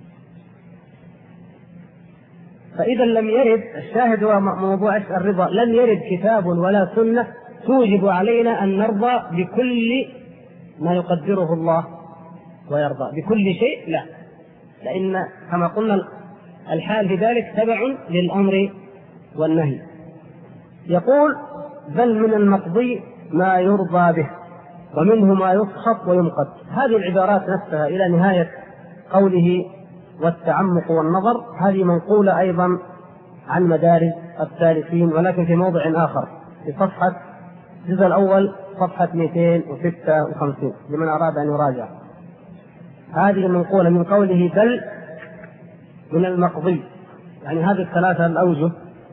فإذا لم يرد، الشاهد هو موضوع الرضا، لم يرد كتاب ولا سنة توجب علينا أن نرضى بكل ما يقدره الله ويرضى بكل شيء، لا، لأن كما قلنا الحال في ذلك تبع للأمر والنهي. يقول: بل من المقضي ما يرضى به ومنه ما يسخط ويمقت. هذه العبارات نفسها إلى نهاية قوله والتعمق والنظر هذه منقولة أيضا عن مدارج السالكين، ولكن في موضع آخر في صفحة الجزء الأول صفحة 256 لمن أراد أن يراجع. هذه المنقولة من قوله بل من المقضي، يعني هذه الثلاثة الأوجه.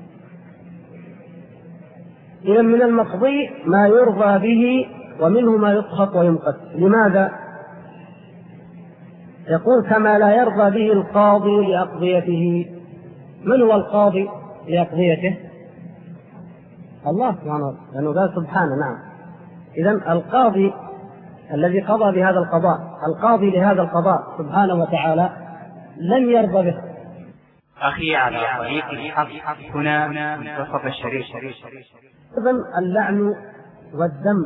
إذا من المقضي ما يرضى به ومنه ما يسخط ويمقت. لماذا؟ يقول: كما لا يرضى به القاضي لأقضيته. من هو القاضي لأقضيته؟ الله سبحانه، لأنه قال سبحانه. نعم. إذن القاضي الذي قضى بهذا القضاء، القاضي لهذا القضاء سبحانه وتعالى لم يرضى به. أخي على طريق الحق هنا منتصف الشريف. إذن اللعن والدم،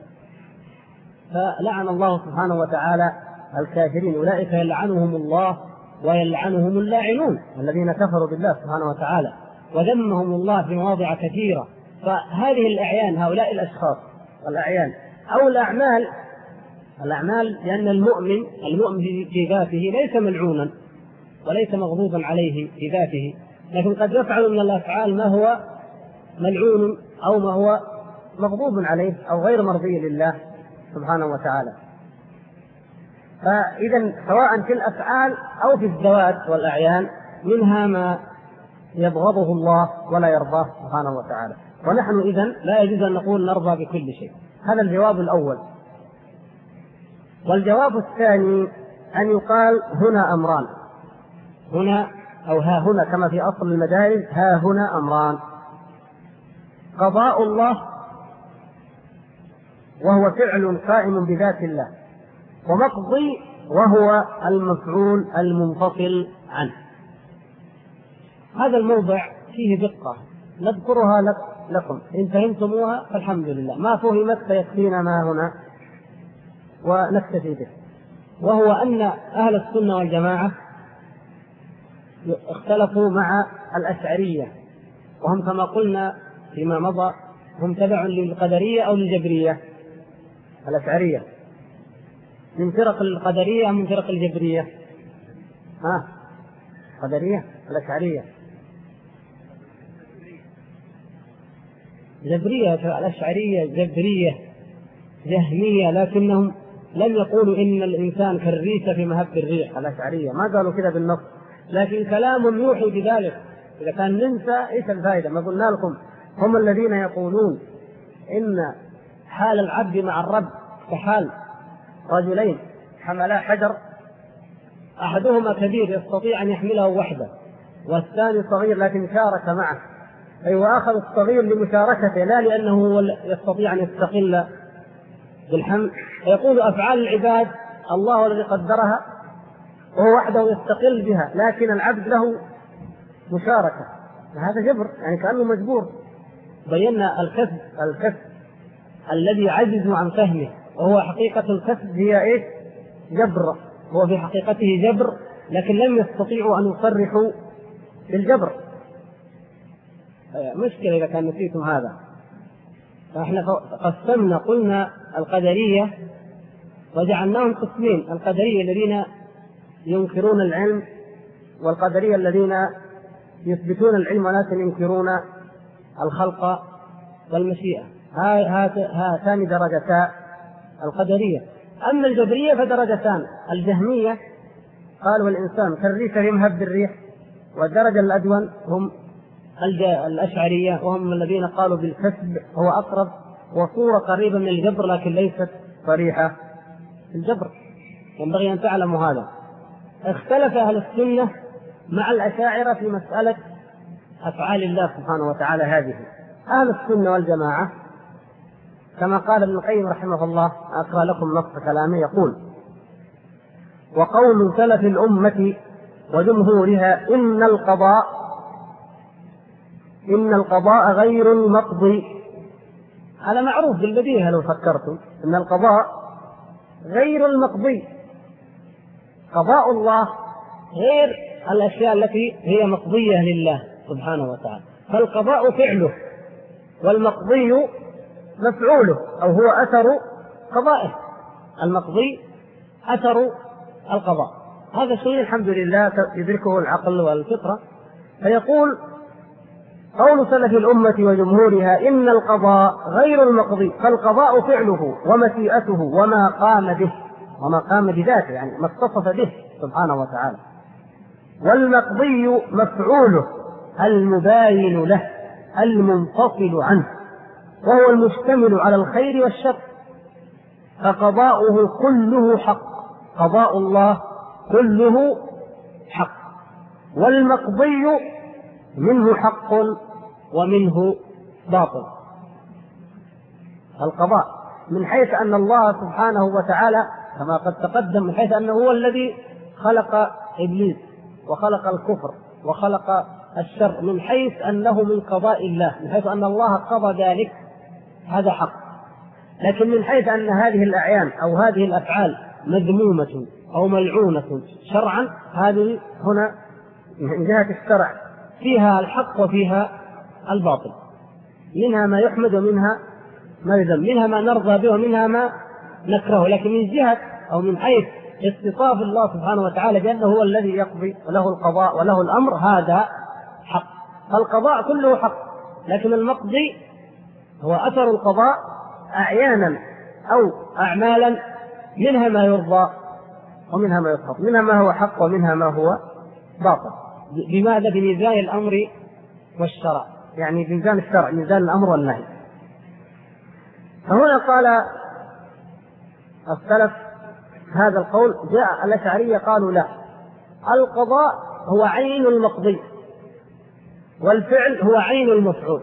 فلعن الله سبحانه وتعالى الكافرين، أولئك يلعنهم الله ويلعنهم اللاعنون الذين كفروا بالله سبحانه وتعالى، وذمهم الله في مواضع كثيرة. فهذه الأعيان، هؤلاء الأشخاص والأعيان أو الأعمال، لأن المؤمن في ذاته ليس ملعونا وليس مغضوبا عليه في ذاته، لكن قد يفعل من الأفعال ما هو ملعون أو ما هو مغضوب عليه أو غير مرضي لله سبحانه وتعالى. فإذا سواء في الأفعال أو في الذوات والأعيان منها ما يبغضه الله ولا يرضاه سبحانه وتعالى، ونحن إذن لا يجوز أن نقول نرضى بكل شيء. هذا الجواب الأول. والجواب الثاني أن يقال هنا أمران، هنا أو ها هنا كما في أصل المدارس، ها هنا أمران: قضاء الله وهو فعل قائم بذات الله، ومقضي وهو المفعول المنفصل عنه. هذا الموضع فيه دقة نذكرها لكم، إن فهمتموها فالحمد لله، ما فهمت فيكفينا ما هنا ونكتفي به. وهو أن أهل السنة والجماعة اختلفوا مع الأشعرية، وهم كما قلنا فيما مضى هم تبع للقدرية أو للجبرية. الأشعرية من فرق القدرية أم من فرق الجبرية؟ قدرية. الأشعرية جبرية. الأشعرية جبرية جهمية، لكنهم لم يقولوا إن الإنسان كالريشة في مهب الريح. الأشعرية ما قالوا كذا بالنص، لكن كلام يوحي بذلك. إذا كان ننسى إيش الفائدة؟ ما قلنا لكم هم الذين يقولون إن حال العبد مع الرب كحال رجلين حملا حجر، أحدهما كبير يستطيع أن يحمله وحده، والثاني صغير لكن شارك معه، أي وأخذ الصغير لمشاركته لا لأنه يستطيع أن يستقل بالحمل. يقول أفعال العباد الله الذي قدرها وهو وحده يستقل بها، لكن العبد له مشاركة، هذا جبر، يعني كأنه مجبور. بينا الكسب الذي عجزوا عن فهمه، وهو حقيقة الكسب هي إيش؟ جبر، هو في حقيقته جبر، لكن لم يستطيعوا أن يصرحوا بالجبر. مشكلة إذا كان نسيتم هذا. فإحنا قسمنا، قلنا القدرية وجعلناهم قسمين: القدرية الذين ينكرون العلم، والقدرية الذين يثبتون العلم ولكن ينكرون الخلق والمشيئة. هاتان درجتا القدرية. أما الجبرية فدرجتان: الجهمية قالوا الإنسان كالريح يمهب بالريح، والدرجة الأدون هم الأشعرية، وهم الذين قالوا بالكسب، هو أقرب وصورة قريبة من الجبر لكن ليست صريحة الجبر. ينبغي أن تعلموا هذا. اختلف أهل السنة مع الأشاعرة في مسألة أفعال الله سبحانه وتعالى هذه. أهل السنة والجماعة كما قال ابن القيم رحمه الله، أقرأ لكم نص كلامه، يقول: وقول سلف الأمة وجمهورها إن القضاء غير المقضي. هذا معروف بالبديهة لو فكرتم، إن القضاء غير المقضي. قضاء الله غير الأشياء التي هي مقضية لله سبحانه وتعالى، فالقضاء فعله والمقضي مفعوله، أو هو أثر قضائه. المقضي أثر القضاء. هذا شيء الحمد لله يدركه العقل والفطرة. فيقول: قول سلف الأمة وجمهورها إن القضاء غير المقضي، فالقضاء فعله ومشيئته وما قام بذاته، يعني ما اتصف به سبحانه وتعالى. والمقضي مفعوله المباين له المنفصل عنه، وهو المشتمل على الخير والشر، فقضاؤه كله حق. قضاء الله كله حق، والمقضي منه حق ومنه باطل. القضاء من حيث أن الله سبحانه وتعالى كما قد تقدم، من حيث أنه هو الذي خلق إبليس وخلق الكفر وخلق الشر، من حيث أنه من قضاء الله، من حيث أن الله قضى ذلك، هذا حق. لكن من حيث أن هذه الأعيان أو هذه الأفعال مذمومة أو ملعونة شرعا، هذه هنا من جهة الشرع فيها الحق وفيها الباطل، منها ما يحمد ومنها ما يذم، منها ما نرضى به ومنها ما نكره. لكن من جهة أو من حيث اتصاف الله سبحانه وتعالى بأنه هو الذي يقضي وله القضاء وله الأمر، هذا حق. فالقضاء كله حق، لكن المقضي هو أثر القضاء أعيانا أو أعمالا، منها ما يرضى ومنها ما يسخط، منها ما هو حق ومنها ما هو باطل. بماذا؟ بميزان الأمر والشرع، يعني بميزان الشرع، ميزان الأمر والنهي. فهنا قال السلف هذا القول، جاء الأشعرية قالوا لا، القضاء هو عين المقضي والفعل هو عين المفعول،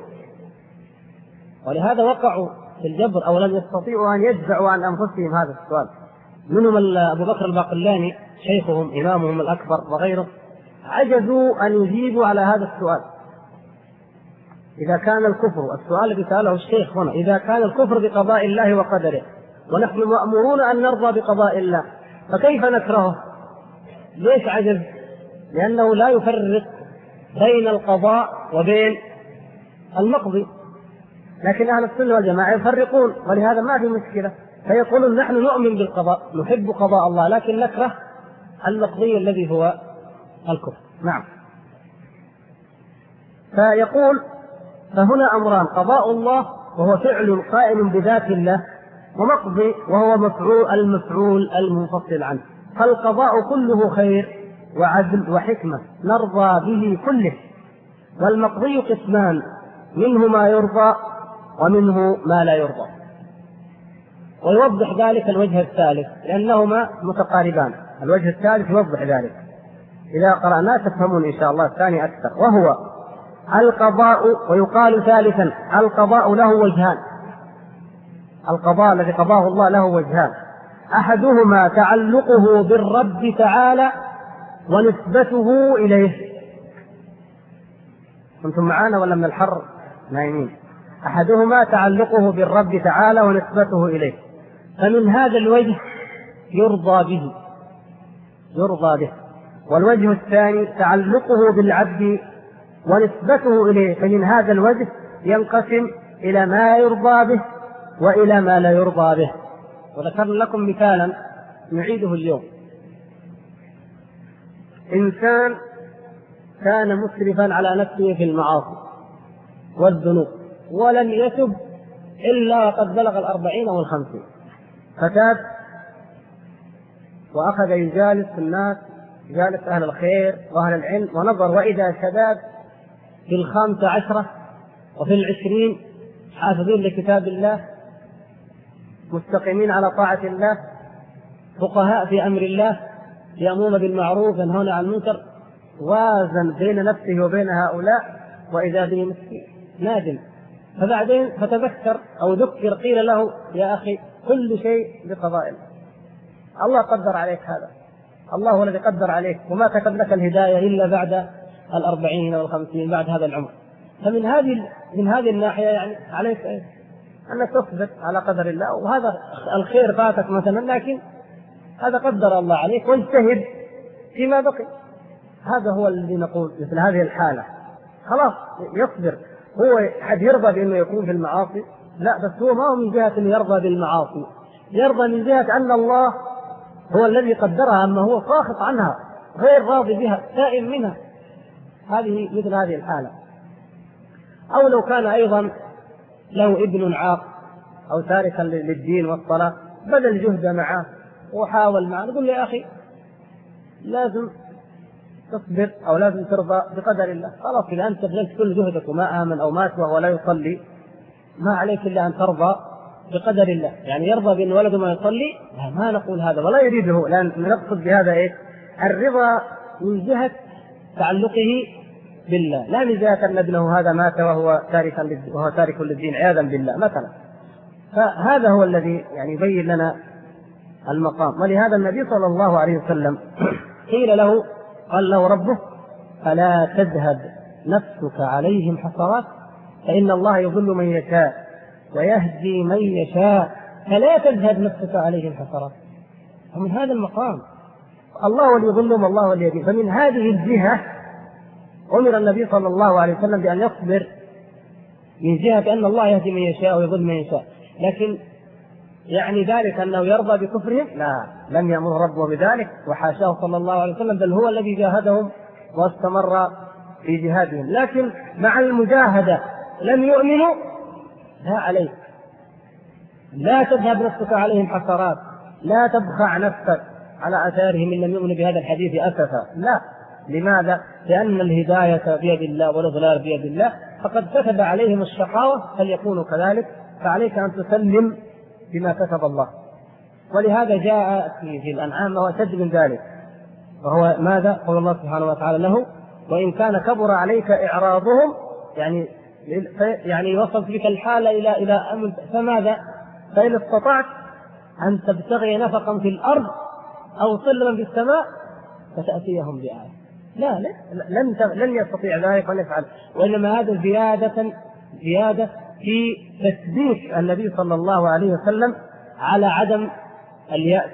ولهذا وقعوا في الجبر أو لم يستطيعوا أن يدفعوا عن أنفسهم هذا السؤال. منهم أبو بكر الباقلاني شيخهم إمامهم الأكبر وغيره، عجزوا أن يجيبوا على هذا السؤال. إذا كان الكفر، السؤال الذي سأله الشيخ هنا، إذا كان الكفر بقضاء الله وقدره ونحن مأمورون أن نرضى بقضاء الله، فكيف نكرهه؟ ليش عجز؟ لأنه لا يفرق بين القضاء وبين المقضي، لكن أهل السنة والجماعة يفرقون، ولهذا ما في مشكلة. فيقولون نحن نؤمن بالقضاء، نحب قضاء الله، لكن نكره المقضي الذي هو الكفر. نعم. فيقول فهنا أمران: قضاء الله وهو فعل قائم بذات الله، ومقضي وهو المفعول المنفصل عنه. فالقضاء كله خير وعدل وحكمة نرضى به كله، والمقضي قسمان: منه ما يرضى ومنه ما لا يرضى. ويوضح ذلك الوجه الثالث، لأنهما متقاربان. الوجه الثالث يوضح ذلك، إذا قرأناه تفهمون إن شاء الله الثاني أكثر. وهو القضاء، ويقال ثالثا القضاء له وجهان. القضاء الذي قضاه الله له وجهان: أحدهما تعلقه بالرب تعالى ونسبته إليه. كنتم معنا ولا من الحر نايمين؟ أحدهما تعلقه بالرب تعالى ونسبته إليه، فمن هذا الوجه يرضى به. والوجه الثاني تعلقه بالعبد ونسبته إليه، فمن هذا الوجه ينقسم إلى ما يرضى به وإلى ما لا يرضى به. وذكرنا لكم مثالا نعيده اليوم: إنسان كان مسرفا على نفسه في المعاصي والذنوب ولم يتب إلا وقد بلغ 40 أو 50، فتاب وأخذ يجالس الناس، جالس أهل الخير وأهل العلم، ونظر وإذا شباب في 15 وفي 20 حافظين لكتاب الله، مستقيمين على طاعة الله، فقهاء في أمر الله، يأمرون بالمعروف وينهون عن المنكر. وازن بين نفسه وبين هؤلاء، وإذا به مسكين نادم. فبعدين فتذكر أو ذكر، قيل له: يا أخي كل شيء بقضاء الله، الله قدر عليك هذا، الله هو الذي قدر عليك، وما كتب لك الهداية إلا بعد 40 أو 50 بعد هذا العمر. فمن هذه الناحية يعني عليك أنك تصبر على قدر الله، وهذا الخير فاتك مثلا، لكن هذا قدر الله عليك، واجتهد فيما بقي. هذا هو الذي نقول مثل هذه الحالة خلاص يصبر. هو حد يرضى بأنه يكون في المعاصي؟ لا، بس هو ما هو من جهة أن يرضى بالمعاصي، يرضى من جهة أن الله هو الذي قدرها، أما هو ساخط عنها غير راضي بها سائم منها. هذه مثل هذه الحالة. أو لو كان أيضا له ابن عاق أو تاركا للدين والصلاة، بذل جهد معه وحاول معه، نقول له: يا أخي لازم تصبر أو لازم ترضى بقدر الله. خلاص، إذا أنت بذلت كل جهدك وما آمن أو مات وهو لا يصلي، ما عليك إلا أن ترضى بقدر الله. يعني يرضى بأن ولده ما يصلي، ما نقول هذا ولا يريده، لأن نقصد بهذا إيه؟ الرضا من جهة تعلقه بالله، لا من جهة أن ابنه هذا مات وهو تارك للدين عياذا بالله مثلا. فهذا هو الذي يعني يبين لنا المقام. ولهذا النبي صلى الله عليه وسلم قيل له، قال له ربه: فلا تذهب نفسك عليهم حسرات فإن الله يضل من يشاء ويهدي من يشاء، فلا تذهب نفسك عليهم حسرات. فمن هذا المقام الله ولي يضلهم والله ولي يهديهم. فمن هذه الجهة أمر النبي صلى الله عليه وسلم بأن يصبر من جهة أن الله يهدي من يشاء ويضل من يشاء. لكن يعني ذلك أنه يرضى بكفرهم؟ لا، لم يأمره ربه بذلك وحاشاه صلى الله عليه وسلم، بل هو الذي جاهدهم واستمر في جهادهم. لكن مع المجاهدة لم يؤمنوا، لا عليك، لا تذهب نفسك عليهم حسرات، لا تبخع نفسك على آثارهم إن لم يؤمنوا بهذا الحديث أسفا، لا. لماذا؟ لأن الهداية بيد الله والإضلال بيد الله، فقد كتب عليهم الشقاوة فليكونوا كذلك، فعليك أن تسلم بما كتب الله. ولهذا جاء في الأنعام وهو أشد من ذلك، وهو ماذا؟ قول الله سبحانه وتعالى له: وإن كان كبر عليك إعراضهم، يعني وصلت بك الحالة إلى أمن، فماذا؟ فإن استطعت أن تبتغي نفقا في الأرض أو سلما في السماء فتأتيهم بآية. لا، لن يستطيع ذلك وأن يفعل، وإنما هذا زيادة في تثبيت النبي صلى الله عليه وسلم على عدم اليأس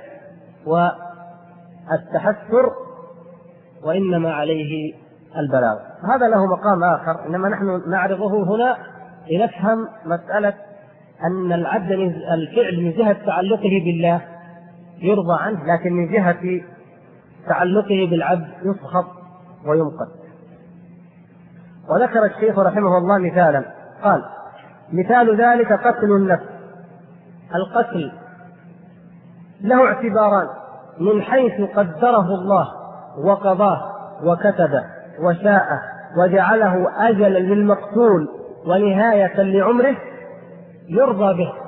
والتحسر، وإنما عليه البلاغ. هذا له مقام آخر، إنما نحن نعرضه هنا لنفهم مسألة أن العبد الفعل من جهة تعلقه بالله يرضى عنه، لكن من جهة تعلقه بالعبد يسخط ويمقت. وذكر الشيخ رحمه الله مثالا، قال: مثال ذلك قتل النفس. القتل له اعتباران: من حيث قدره الله وقضاه وكتبه وشاءه وجعله أجلا للمقتول ونهاية لعمره، يرضى به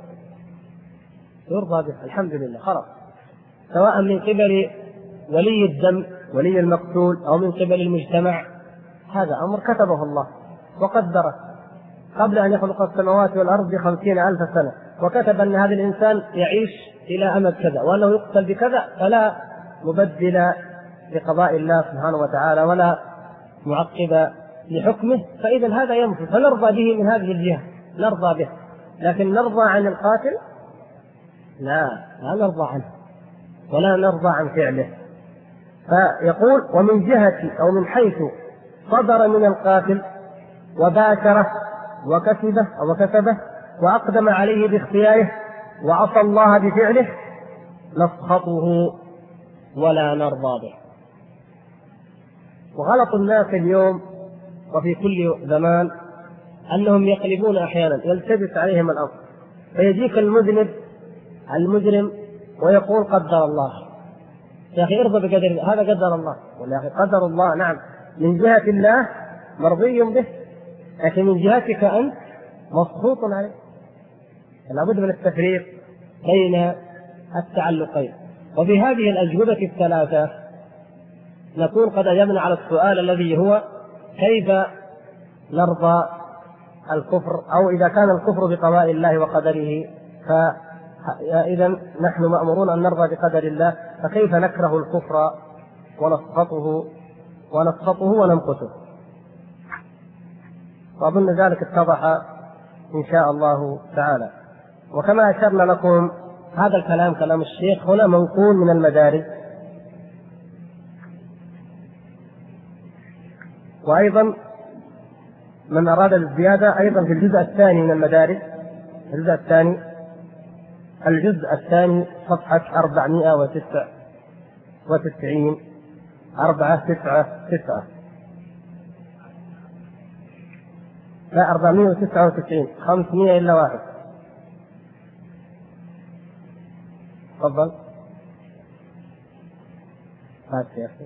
الحمد لله، خلاص، سواء من قبل ولي الدم ولي المقتول أو من قبل المجتمع. هذا أمر كتبه الله وقدره قبل أن يخلق السماوات والأرض ب50,000 سنة، وكتب أن هذا الإنسان يعيش إلى أمد كذا وأنه يقتل بكذا، فلا مبدل لقضاء الله سبحانه وتعالى ولا معقب لحكمه. فإذا هذا ينفذ، فنرضى به من هذه الجهة، نرضى به. لكن نرضى عن القاتل؟ لا نرضى عنه ولا نرضى عن فعله. فيقول: ومن جهة أو من حيث صدر من القاتل وباشره وكسبه وأقدم عليه باختياره وعصى الله بفعله، نسخطه ولا نرضى به. وغلط الناس اليوم وفي كل زمان أنهم يقلبون أحيانا، يلتبس عليهم الأمر، فيجيك المجرم ويقول: قدر الله. يا أخي ارضى بقدر الله، هذا قدر الله. ولا يا أخي قدر الله نعم من جهة الله مرضي به، لكن من جهتك أنت مسخوط عليه. لابد من التفريق بين التعلقين. وبهذه الأجوبة الثلاثة نكون قد أجبنا على السؤال الذي هو: كيف نرضى الكفر؟ أو إذا كان الكفر بقضاء الله وقدره فإذا نحن مأمورون أن نرضى بقدر الله، فكيف نكره الكفر ونسخطه ونمقته؟ وأظن ذلك اتضح إن شاء الله تعالى. وكما أشرنا لكم هذا الكلام كلام الشيخ هنا منقول من المدارج، وأيضا من أراد الزيادة أيضا في الجزء الثاني من المدارج، الجزء الثاني صفحة 499 499 لا 499 500 إلا واحد. تفضل. يا أخي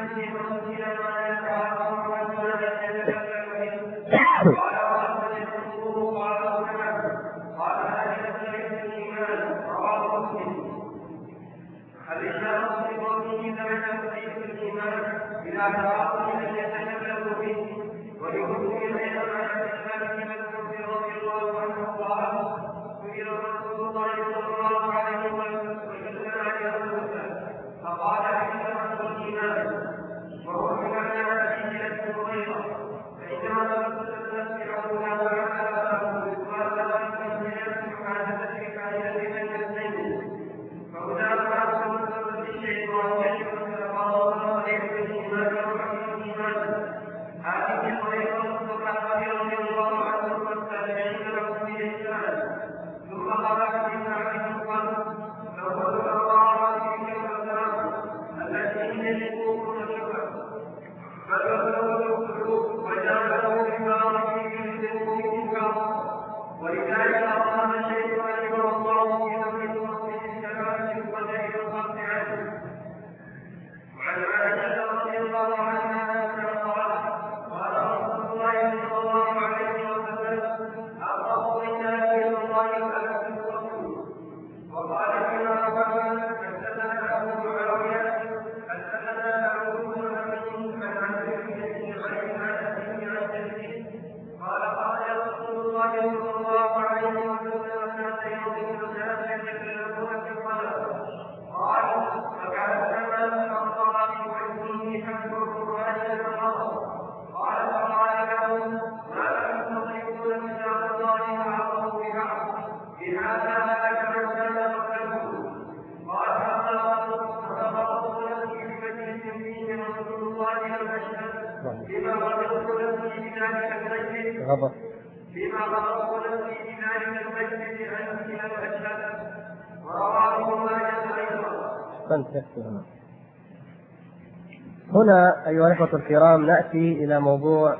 هنا أيها الأخوة الكرام نأتي إلى موضوع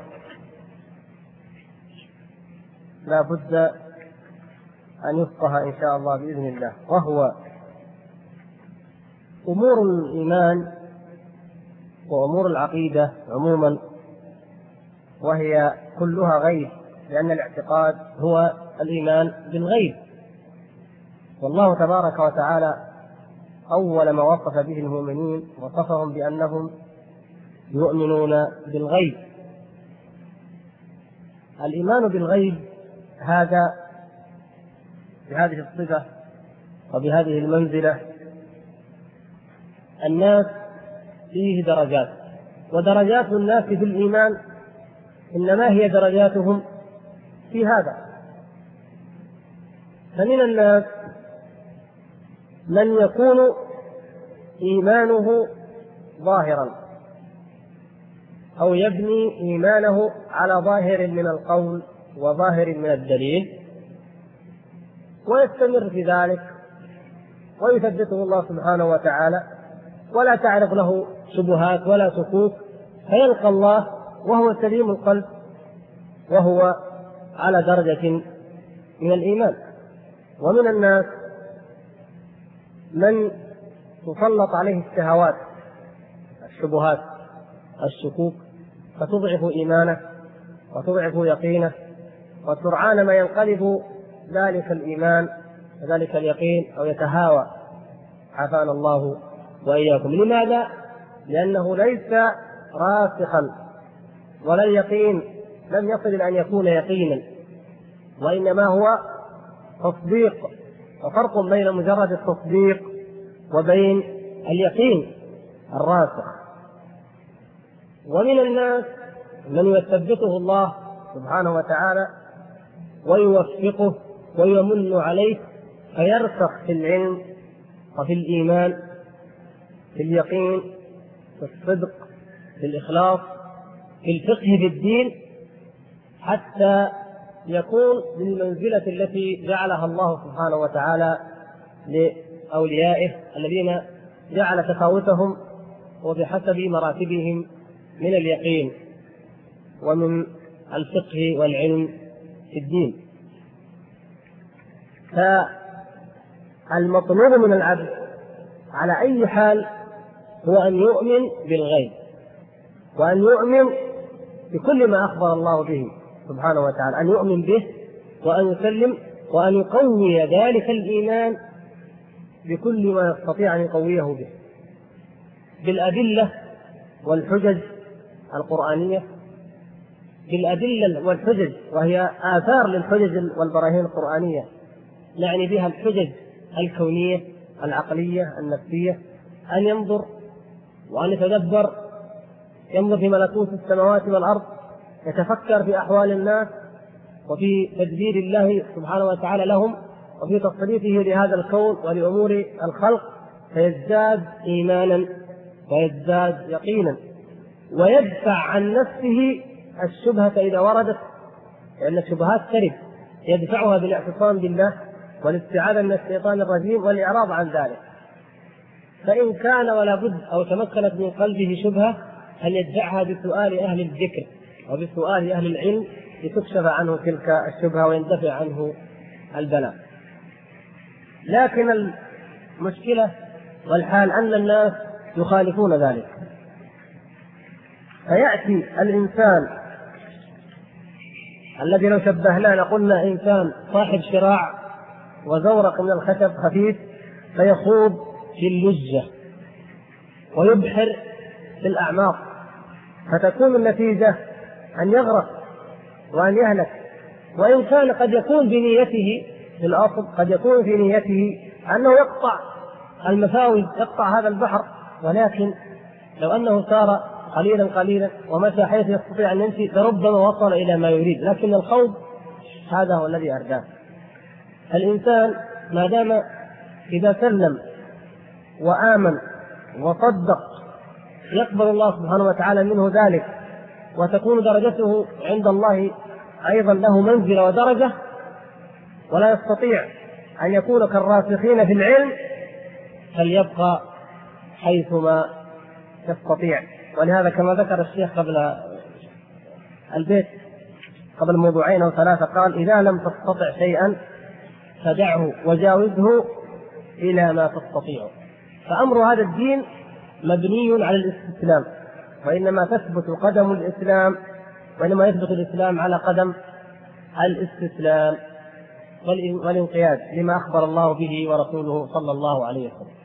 لا بد أن يفقه إن شاء الله بإذن الله، وهو أمور الإيمان وأمور العقيدة عموما، وهي كلها غيب، لأن الاعتقاد هو الإيمان بالغيب. والله تبارك وتعالى أول ما وصف به المؤمنين وصفهم بأنهم يؤمنون بالغيب. الإيمان بالغيب هذا بهذه الصفة وبهذه المنزلة الناس فيه درجات، ودرجات الناس في الإيمان إنما هي درجاتهم في هذا. فمن الناس من يكون إيمانه ظاهرا أو يبني إيمانه على ظاهر من القول وظاهر من الدليل ويستمر في ذلك ويثبته الله سبحانه وتعالى، ولا تعرف له شبهات ولا شكوك، فيلقى الله وهو سليم القلب وهو على درجة من الإيمان. ومن الناس من تسلط عليه الشهوات الشبهات الشكوك فتضعف إيمانه وتضعف يقينه، وسرعان ما ينقلب ذلك الإيمان وذلك اليقين أو يتهاوى، عافانا الله وإياكم. لماذا؟ لأنه ليس راسخا، ولا اليقين لم يصل إلى أن يكون يقينا، وإنما هو تصديق، وفرق بين مجرد التصديق وبين اليقين الراسخ. ومن الناس من يثبته الله سبحانه وتعالى ويوفقه ويمن عليه فيرسخ في العلم وفي الإيمان، في اليقين، في الصدق، في الإخلاص، في الفقه في الدين، حتى يكون بالمنزلة التي جعلها الله سبحانه وتعالى لأوليائه الذين جعل تفاوتهم وبحسب مراتبهم من اليقين ومن الفقه والعلم في الدين. فالمطلوب من العبد على أي حال هو أن يؤمن بالغيب، وأن يؤمن بكل ما أخبر الله به سبحانه وتعالى، أن يؤمن به وأن يسلم وأن يقوي ذلك الإيمان بكل ما يستطيع أن يقويه به بالأدلة والحجج القرآنية، بالأدلة والحجج وهي آثار للحجج والبراهين القرآنية، يعني بها الحجج الكونية العقلية النفسية، أن ينظر وأن يتدبر، ينظر في ملكوت السماوات والأرض، يتفكر في أحوال الناس وفي تدبير الله سبحانه وتعالى لهم وفي تصريفه لهذا الكون ولأمور الخلق، فيزداد إيمانا ويزداد يقينا، ويدفع عن نفسه الشبهة إذا وردت، لأن الشبهات ترد، يدفعها بالاعتصام بالله والاستعاذة من الشيطان الرجيم والإعراض عن ذلك. فإن كان ولا بد أو تمكنت من قلبه شبهة أن يدفعها بسؤال أهل الذكر وبسؤال أهل العلم لتكشف عنه تلك الشبهة ويندفع عنه البلاء. لكن المشكلة والحال أن الناس يخالفون ذلك، فيأتي الإنسان الذي لو شبهناه قلنا إنسان صاحب شراع وزورق من الخشب خفيف، فيخوض في اللجة ويبحر في الأعماق، فتكون النتيجة أن يغرق وأن يهلك. وإن كان قد يكون في نيته في الأصل، قد يكون في نيته أنه يقطع المفاوز، يقطع هذا البحر، ولكن لو أنه سار قليلا قليلا ومشى حيث يستطيع أن يمشي لربما وصل إلى ما يريد، لكن الخوض هذا هو الذي أرداه. الإنسان ما دام إذا سلم وآمن وصدق يقبل الله سبحانه وتعالى منه ذلك، وتكون درجته عند الله أيضا له منزلة ودرجة، ولا يستطيع أن يكون كالراسخين في العلم، فليبقى حيثما يستطيع. ولهذا كما ذكر الشيخ قبل البيت قبل موضوعين أو ثلاثة قال: إذا لم تستطع شيئا فدعه وجاوزه إلى ما تستطيع. فأمر هذا الدين مبني على الاستسلام، وإنما تثبت قدم الإسلام، وإنما يثبت الإسلام على قدم الاستسلام والانقياد لما أخبر الله به ورسوله صلى الله عليه وسلم.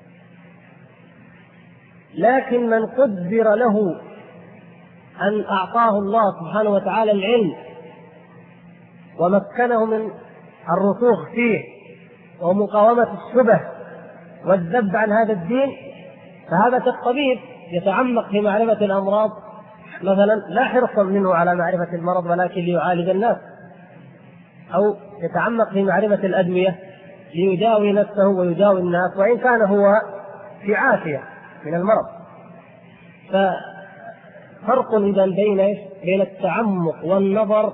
لكن من قدر له أن أعطاه الله سبحانه وتعالى العلم ومكنه من الرسوخ فيه ومقاومة الشبه والذب عن هذا الدين، فهذا كالطبيب يتعمق في معرفة الأمراض مثلا، لا حرصا منه على معرفة المرض ولكن ليعالج الناس، أو يتعمق في معرفة الأدوية ليداوي نفسه ويداوي الناس وإن كان هو في عافية من المرض. ففرق إذن بين التعمق والنظر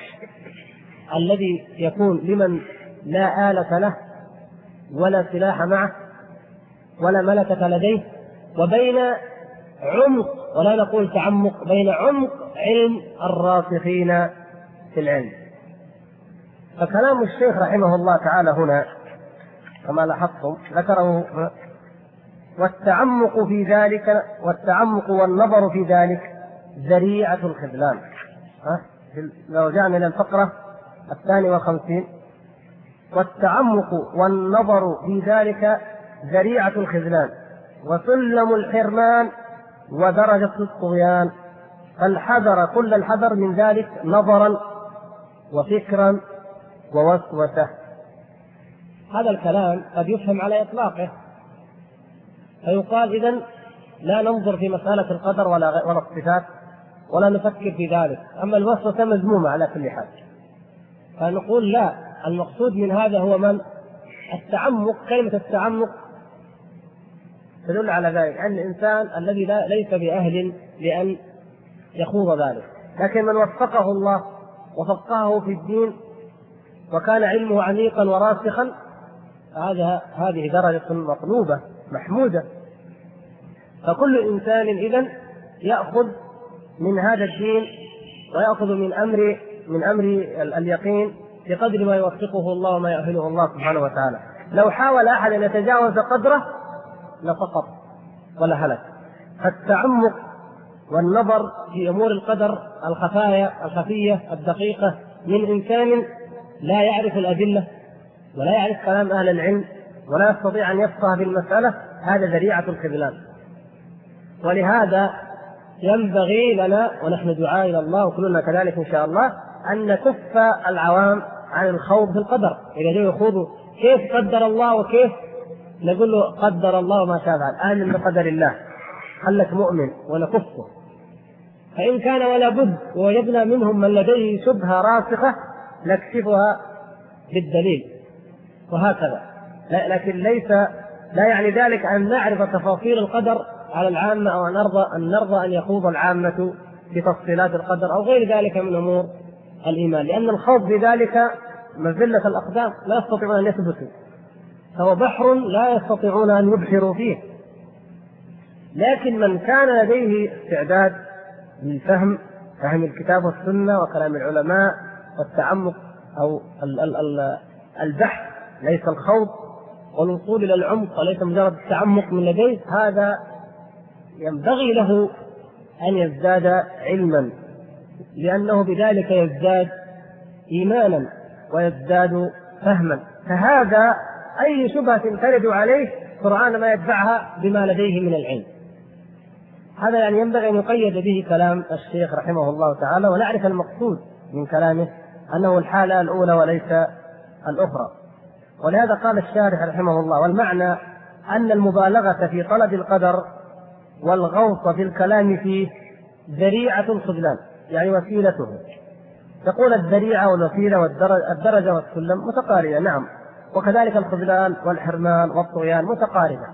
الذي يكون لمن لا آلة له ولا سلاح معه ولا ملكة لديه، وبين عمق، ولا نقول تعمق، بين عمق علم الراسخين في العلم. فكلام الشيخ رحمه الله تعالى هنا كما لاحظتم ذكره: والتعمق في ذلك، والتعمق والنظر في ذلك ذريعة الخذلان. لو جاءنا إلى الفقرة 52: والتعمق والنظر في ذلك ذريعة الخذلان وسلم الحرمان ودرجة الطغيان، فالحذر كل الحذر من ذلك نظرا وفكرا ووسوسة. هذا الكلام قد يفهم على إطلاقه، فيقال إذن لا ننظر في مسألة القدر ولا الصفات ولا نفكر في ذلك، أما الوسوسة مذمومة على كل حال. فنقول لا، المقصود من هذا هو من التعمق. كلمة التعمق تدل على ذلك أن الإنسان الذي ليس بأهل لأن يخوض ذلك، لكن من وفقه الله وفقهه في الدين وكان علمه عميقا وراسخا، هذه درجة مطلوبة محمودة. فكل إنسان إذن يأخذ من هذا الدين ويأخذ من أمر اليقين بقدر ما يوفقه الله وما يأهله الله سبحانه وتعالى. لو حاول أحد أن يتجاوز قدره لسقط ولا هلك. فالتعمق والنظر في أمور القدر الخفية الدقيقة من إنسان لا يعرف الأدلة ولا يعرف كلام أهل العلم ولا يستطيع أن يفقه في المسألة، هذا ذريعة الخذلان. ولهذا ينبغي لنا ونحن دعاء إلى الله وكلنا كذلك إن شاء الله أن نكف العوام عن الخوض في القدر. إذا جاءوا يخوضوا كيف قدر الله وكيف، نقول له قدر الله ما شاء فعل، آمن بقدر الله، خلك مؤمن ونكفه. فإن كان ولا بد ووجدنا منهم من لديه شبهة راسخة نكشفها بالدليل، وهكذا. لكن لا يعني ذلك أن نعرف تفاصيل القدر على العامة أو أن نرضى أن يخوض العامة في تفصيلات القدر أو غير ذلك من أمور الإيمان، لأن الخوض في ذلك مذلة الأقدام، لا يستطيعون أن يثبتوا، فهو بحر لا يستطيعون أن يبحروا فيه. لكن من كان لديه استعداد للفهم، فهم الكتاب والسنة وكلام العلماء والتعمق أو البحث، ليس الخوض والوصول إلى العمق وليس مجرد التعمق من لديه، هذا ينبغي له أن يزداد علما، لأنه بذلك يزداد إيمانا ويزداد فهما. فهذا أي شبهة ترد عليه سرعان ما يدفعها بما لديه من العلم. هذا يعني ينبغي أن يقيد به كلام الشيخ رحمه الله تعالى، ونعرف المقصود من كلامه أنه الحالة الأولى وليس الأخرى. ولهذا قال الشارح رحمه الله: والمعنى أن المبالغة في طلب القدر والغوص في الكلام فيه ذريعة الخذلان، يعني وسيلته. تقول الذريعة والوسيلة والدرجة والسلم متقاربة، نعم، وكذلك الخذلان والحرمان والطغيان متقاربة،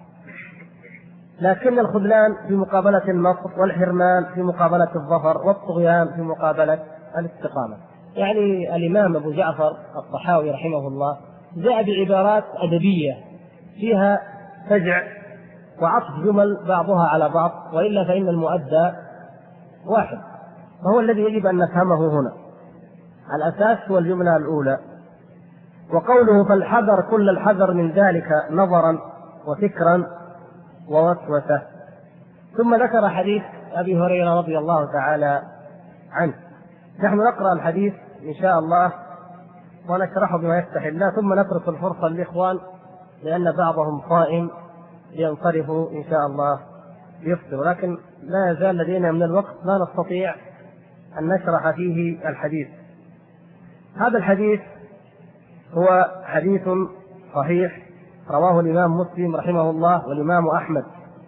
لكن الخذلان في مقابلة النصر، والحرمان في مقابلة الظفر، والطغيان في مقابلة الاستقامة. يعني الإمام أبو جعفر الطحاوي رحمه الله جاء بعبارات أدبية فيها فجع وعطف جمل بعضها على بعض، وإلا فإن المؤدى واحد، وهو الذي يجب أن نفهمه هنا. الأساس هو الجملة الأولى، وقوله: فالحذر كل الحذر من ذلك نظرا وفكرا ووسوسة. ثم ذكر حديث أبي هريرة رضي الله تعالى عنه. نحن نقرأ الحديث إن شاء الله ونشرحه بما يفتح الله، ثم نترك الفرصة للإخوان لأن بعضهم صائم ينصرفوا إن شاء الله يفطر، لكن لا يزال لدينا من الوقت لا نستطيع أن نشرح فيه الحديث. هذا الحديث هو حديث صحيح رواه الإمام مسلم رحمه الله والإمام أحمد.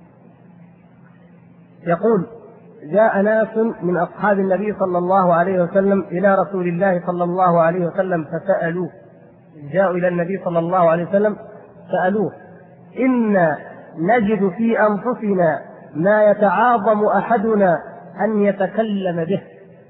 يقول: جاء ناس من أصحاب النبي صلى الله عليه وسلم إلى رسول الله صلى الله عليه وسلم فسألوه، جاءوا إلى النبي صلى الله عليه وسلم سألوه: إنا نجد في أنفسنا ما يتعاظم أحدنا أن يتكلم به.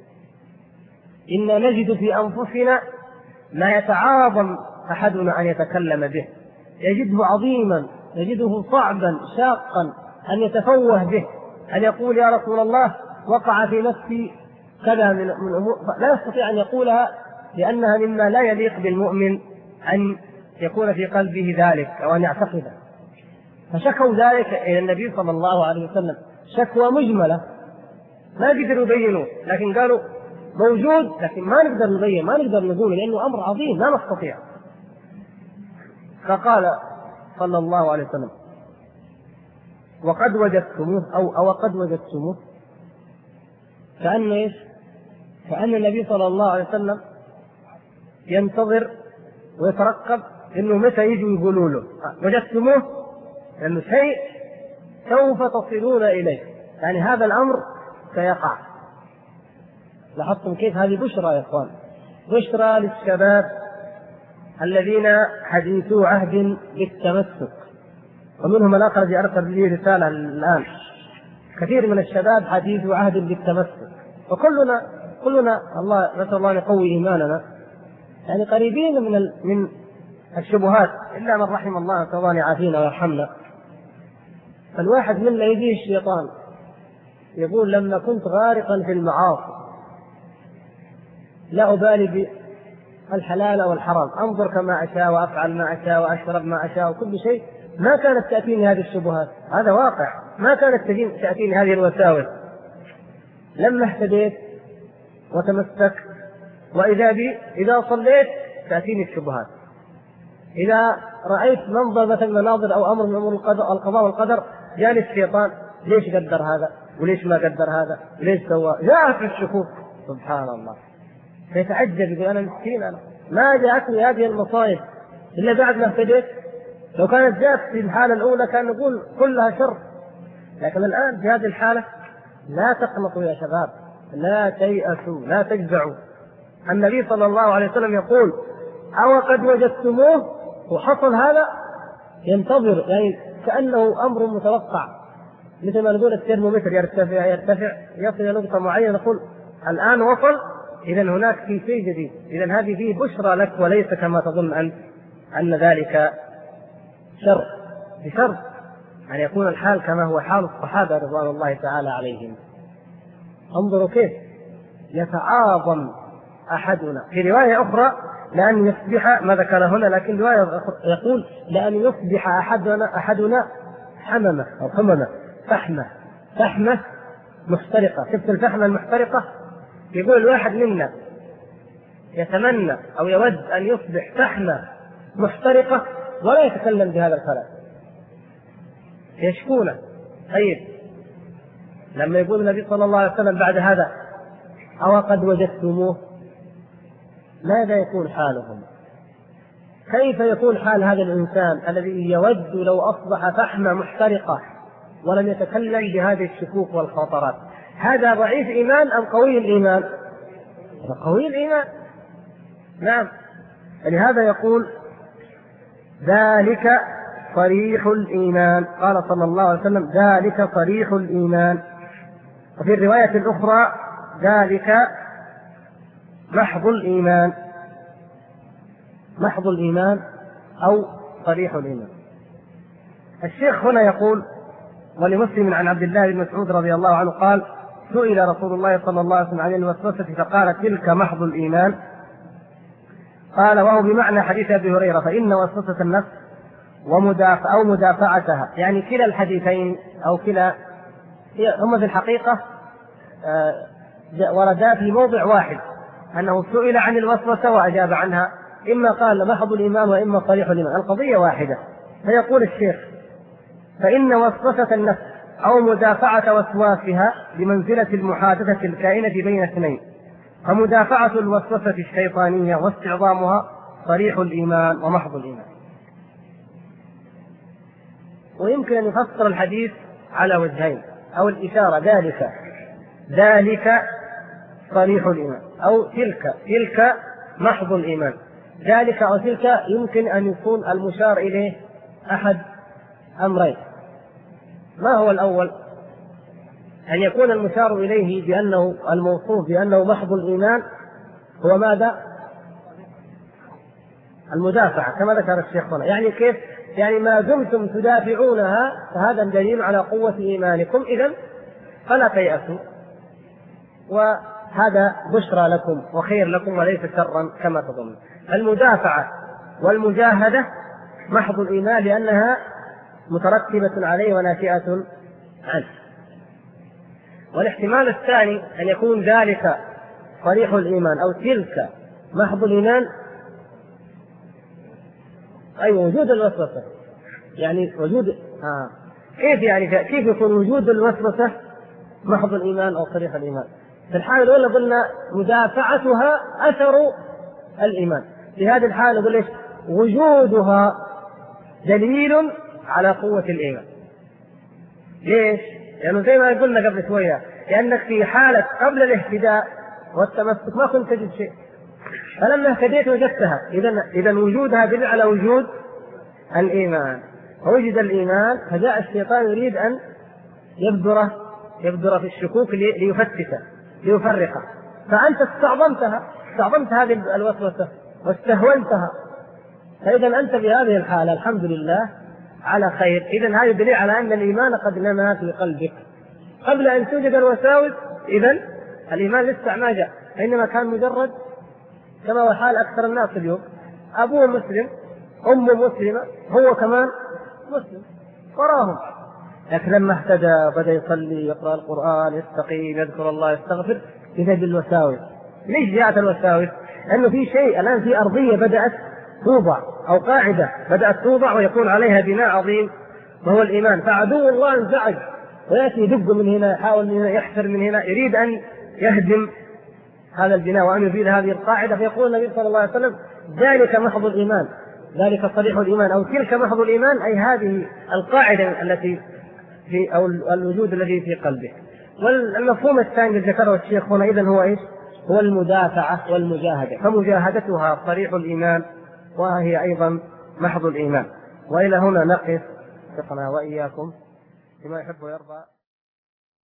إنا نجد في أنفسنا ما يتعاظم أحدنا أن يتكلم به، يجده عظيما، يجده صعبا شاقا أن يتفوه به، أن يقول: يا رسول الله وقع في نفسي كذا من أمور، لا يستطيع أن يقولها لأنها مما لا يليق بالمؤمن أن يكون في قلبه ذلك أو أن يعتقده. فشكوا ذلك إلى النبي صلى الله عليه وسلم شكوى مجملة ما قدروا يبينوا، لكن قالوا موجود لكن ما نقدر نبين، ما نقدر نقول لأنه أمر عظيم لا نستطيع. فقال صلى الله عليه وسلم: وقد وجدتموه أو قد وجدتموه. كأن إيش؟ كأن النبي صلى الله عليه وسلم ينتظر ويترقب إنه متى يجوا يقولوا له وجدتموه، لأنه شيء سوف تصلون إليه، يعني هذا الأمر سيقع. لاحظتم كيف هذه بشرى يا إخوان، بشرى للشباب الذين حديثو عهد بالتمسك، ومنهم من أخرج أرسل لي رسالة الآن، كثير من الشباب حديثو عهد بالتمسك، وكلنا الله نسأل الله يقوي إيماننا، يعني قريبين من الشبهات، إلا من رحم الله نسأل الله يعافينا ويرحمنا. فالواحد منا يجي الشيطان يقول: لما كنت غارقا في المعاصي لا أبالي بالحلال والحرام، أنظر كما أشاء وأفعل ما أشاء وأشرب ما أشاء وكل شيء، ما كانت تأتيني هذه الشبهات، هذا واقع، ما كانت تأتيني هذه الوساوس، لما اهتديت وتمسكت، وإذا بي إذا صليت تأتيني الشبهات، إذا رأيت منظر مثلا مناظر أو أمر من أمور القضاء والقدر جاني الشيطان، ليش قدر هذا وليش ما قدر هذا وليش سوى، جاءت الشكوك. سبحان الله، فيتعجب يقول أنا مسكين، أنا ما جاءتني هذه المصائب إلا بعد ما اهتديت. لو كانت جاءت في الحالة الأولى كان نقول كلها شر، لكن الآن في هذه الحالة لا تقنطوا يا شباب، لا تيأسوا، لا تجزعوا. النبي صلى الله عليه وسلم يقول أو قد وجدتموه، وحصل هذا ينتظر، يعني كأنه أمر متوقع، مثل ما نقول الترمومتر يرتفع يصل إلى نقطة معينة نقول الآن وصل، إذا هناك في شيء جديد، إذا هذه فيه بشرى لك وليس كما تظن أنت أن ذلك شر، بشرط أن يكون الحال كما هو حال الصحابة رضوان الله تعالى عليهم. انظروا كيف يتعاظم أحدنا. في رواية أخرى لأن يصبح، ما ذكر هنا، لكن رواية يقول لأن يصبح أحدنا حممة أو حممة، فحمة محترقة. شفت الفحمة المحترقة؟ يقول الواحد منا يتمنى أو يود أن يصبح فحمة محترقة ولا يتكلم بهذا الكلام، يشكونه. طيب لما يقول النبي صلى الله عليه وسلم بعد هذا أو قد وجدتموه، ماذا يكون حالهم؟ كيف يكون حال هذا الإنسان الذي يود لو أصبح فحمة محترقة ولم يتكلم بهذه الشكوك والخطرات؟ هذا ضعيف إيمان أم قوي الإيمان؟ قوي الإيمان، نعم. لهذا يقول ذلك صريح الإيمان، قال صلى الله عليه وسلم ذلك صريح الإيمان. وفي الرواية الأخرى ذلك محض الإيمان، محض الإيمان أو صريح الإيمان. الشيخ هنا يقول ولمسلم عن عبد الله بن مسعود رضي الله عنه قال سئل رسول الله صلى الله عليه وسلم عن الوسوسة فقال تلك محض الإيمان، قال وهو بمعنى حديث أبي هريرة فإن وسوسة النفس مدافعتها، يعني كلا الحديثين أو كلا هم في الحقيقة وردا في موضع واحد، أنه سئل عن الوسوسة وأجاب عنها، إما قال محض الإيمان وإما صريح الإيمان، القضية واحدة. فيقول الشيخ فإن وسوسة النفس أو مدافعة وسواسها بمنزلة المحادثة الكائنة بين اثنين، فمدافعة الوسوسة الشيطانية واستعظامها صريح الإيمان ومحض الإيمان. ويمكن أن يفسر الحديث على وجهين، أو الإشارة ذلك صريح الإيمان، أو تلك محض الإيمان. ذلك أو تلك يمكن أن يكون المشار إليه أحد أمرين. ما هو الأول؟ أن يكون المشار إليه بأنه الموصوف بأنه محض الإيمان هو ماذا؟ المدافعة كما ذكر الشيخ هنا. يعني كيف؟ يعني ما دمتم تدافعونها فهذا دليل على قوة إيمانكم، إذن فلا تيأسوا، وهذا بشرى لكم وخير لكم وليس شرا كما تظنون. المدافعة والمجاهدة محض الإيمان لأنها مترتبة عليه وناشئة عنه. والاحتمال الثاني أن يكون ذلك صريح الإيمان أو تلك محض الإيمان، أي وجود الوسوسة، يعني وجود كيف يعني كيف يكون وجود الوسوسة محض الإيمان أو صريح الإيمان؟ في الحالة الأولى قلنا مدافعتها أثر الإيمان، في هذه الحالة نقول وجودها دليل على قوة الإيمان. ليش؟ لأنه زي ما قلنا قبل شوية، لأنك في حالة قبل الاهتداء والتمسك ما كنت تجد شيء، فلما اهتديت وجدتها، إذا وجودها دليل على وجود الإيمان. فوجد الإيمان فجاء الشيطان يريد أن يبدر في الشكوك ليفتته ليفرقه، فأنت استعظمت هذه الوسوسة واستهونتها، فإذا أنت في هذه الحالة الحمد لله على خير. إذن هذا دليل على أن الإيمان قد نما في قلبك قبل أن توجد الوساوس. إذن الإيمان لسه ما جاء، إنما كان مجرد كما هو حال أكثر الناس اليوم، أبوه مسلم، أمه مسلمة، هو كمان مسلم وراهم، لكن لما اهتدى بدأ يصلي يقرأ القرآن يستقيم يذكر الله يستغفر يجد الوساوس. ليش جاءت الوساوس؟ لأنه في شيء الآن في أرضية بدأت توضع أو قاعدة بدأت توضع ويكون عليها بناء عظيم وهو الإيمان، فعدو الله انزعج ويأتي يدق من هنا يحاول من هنا يحفر من هنا يريد أن يهدم هذا البناء وأن يزيد هذه القاعدة. فيقول النبي صلى الله عليه وسلم ذلك محض الإيمان، ذلك صريح الإيمان أو تلك محض الإيمان، أي هذه القاعدة التي في أو الوجود الذي في قلبه. والمفهوم الثاني الذي ذكره الشيخ هنا إذن هو إيش؟ هو المدافعة والمجاهدة، فمجاهدتها صريح الإيمان وهي أيضا محض الإيمان. وإلى هنا نقف، وفقنا وإياكم بما يحب ويرضى.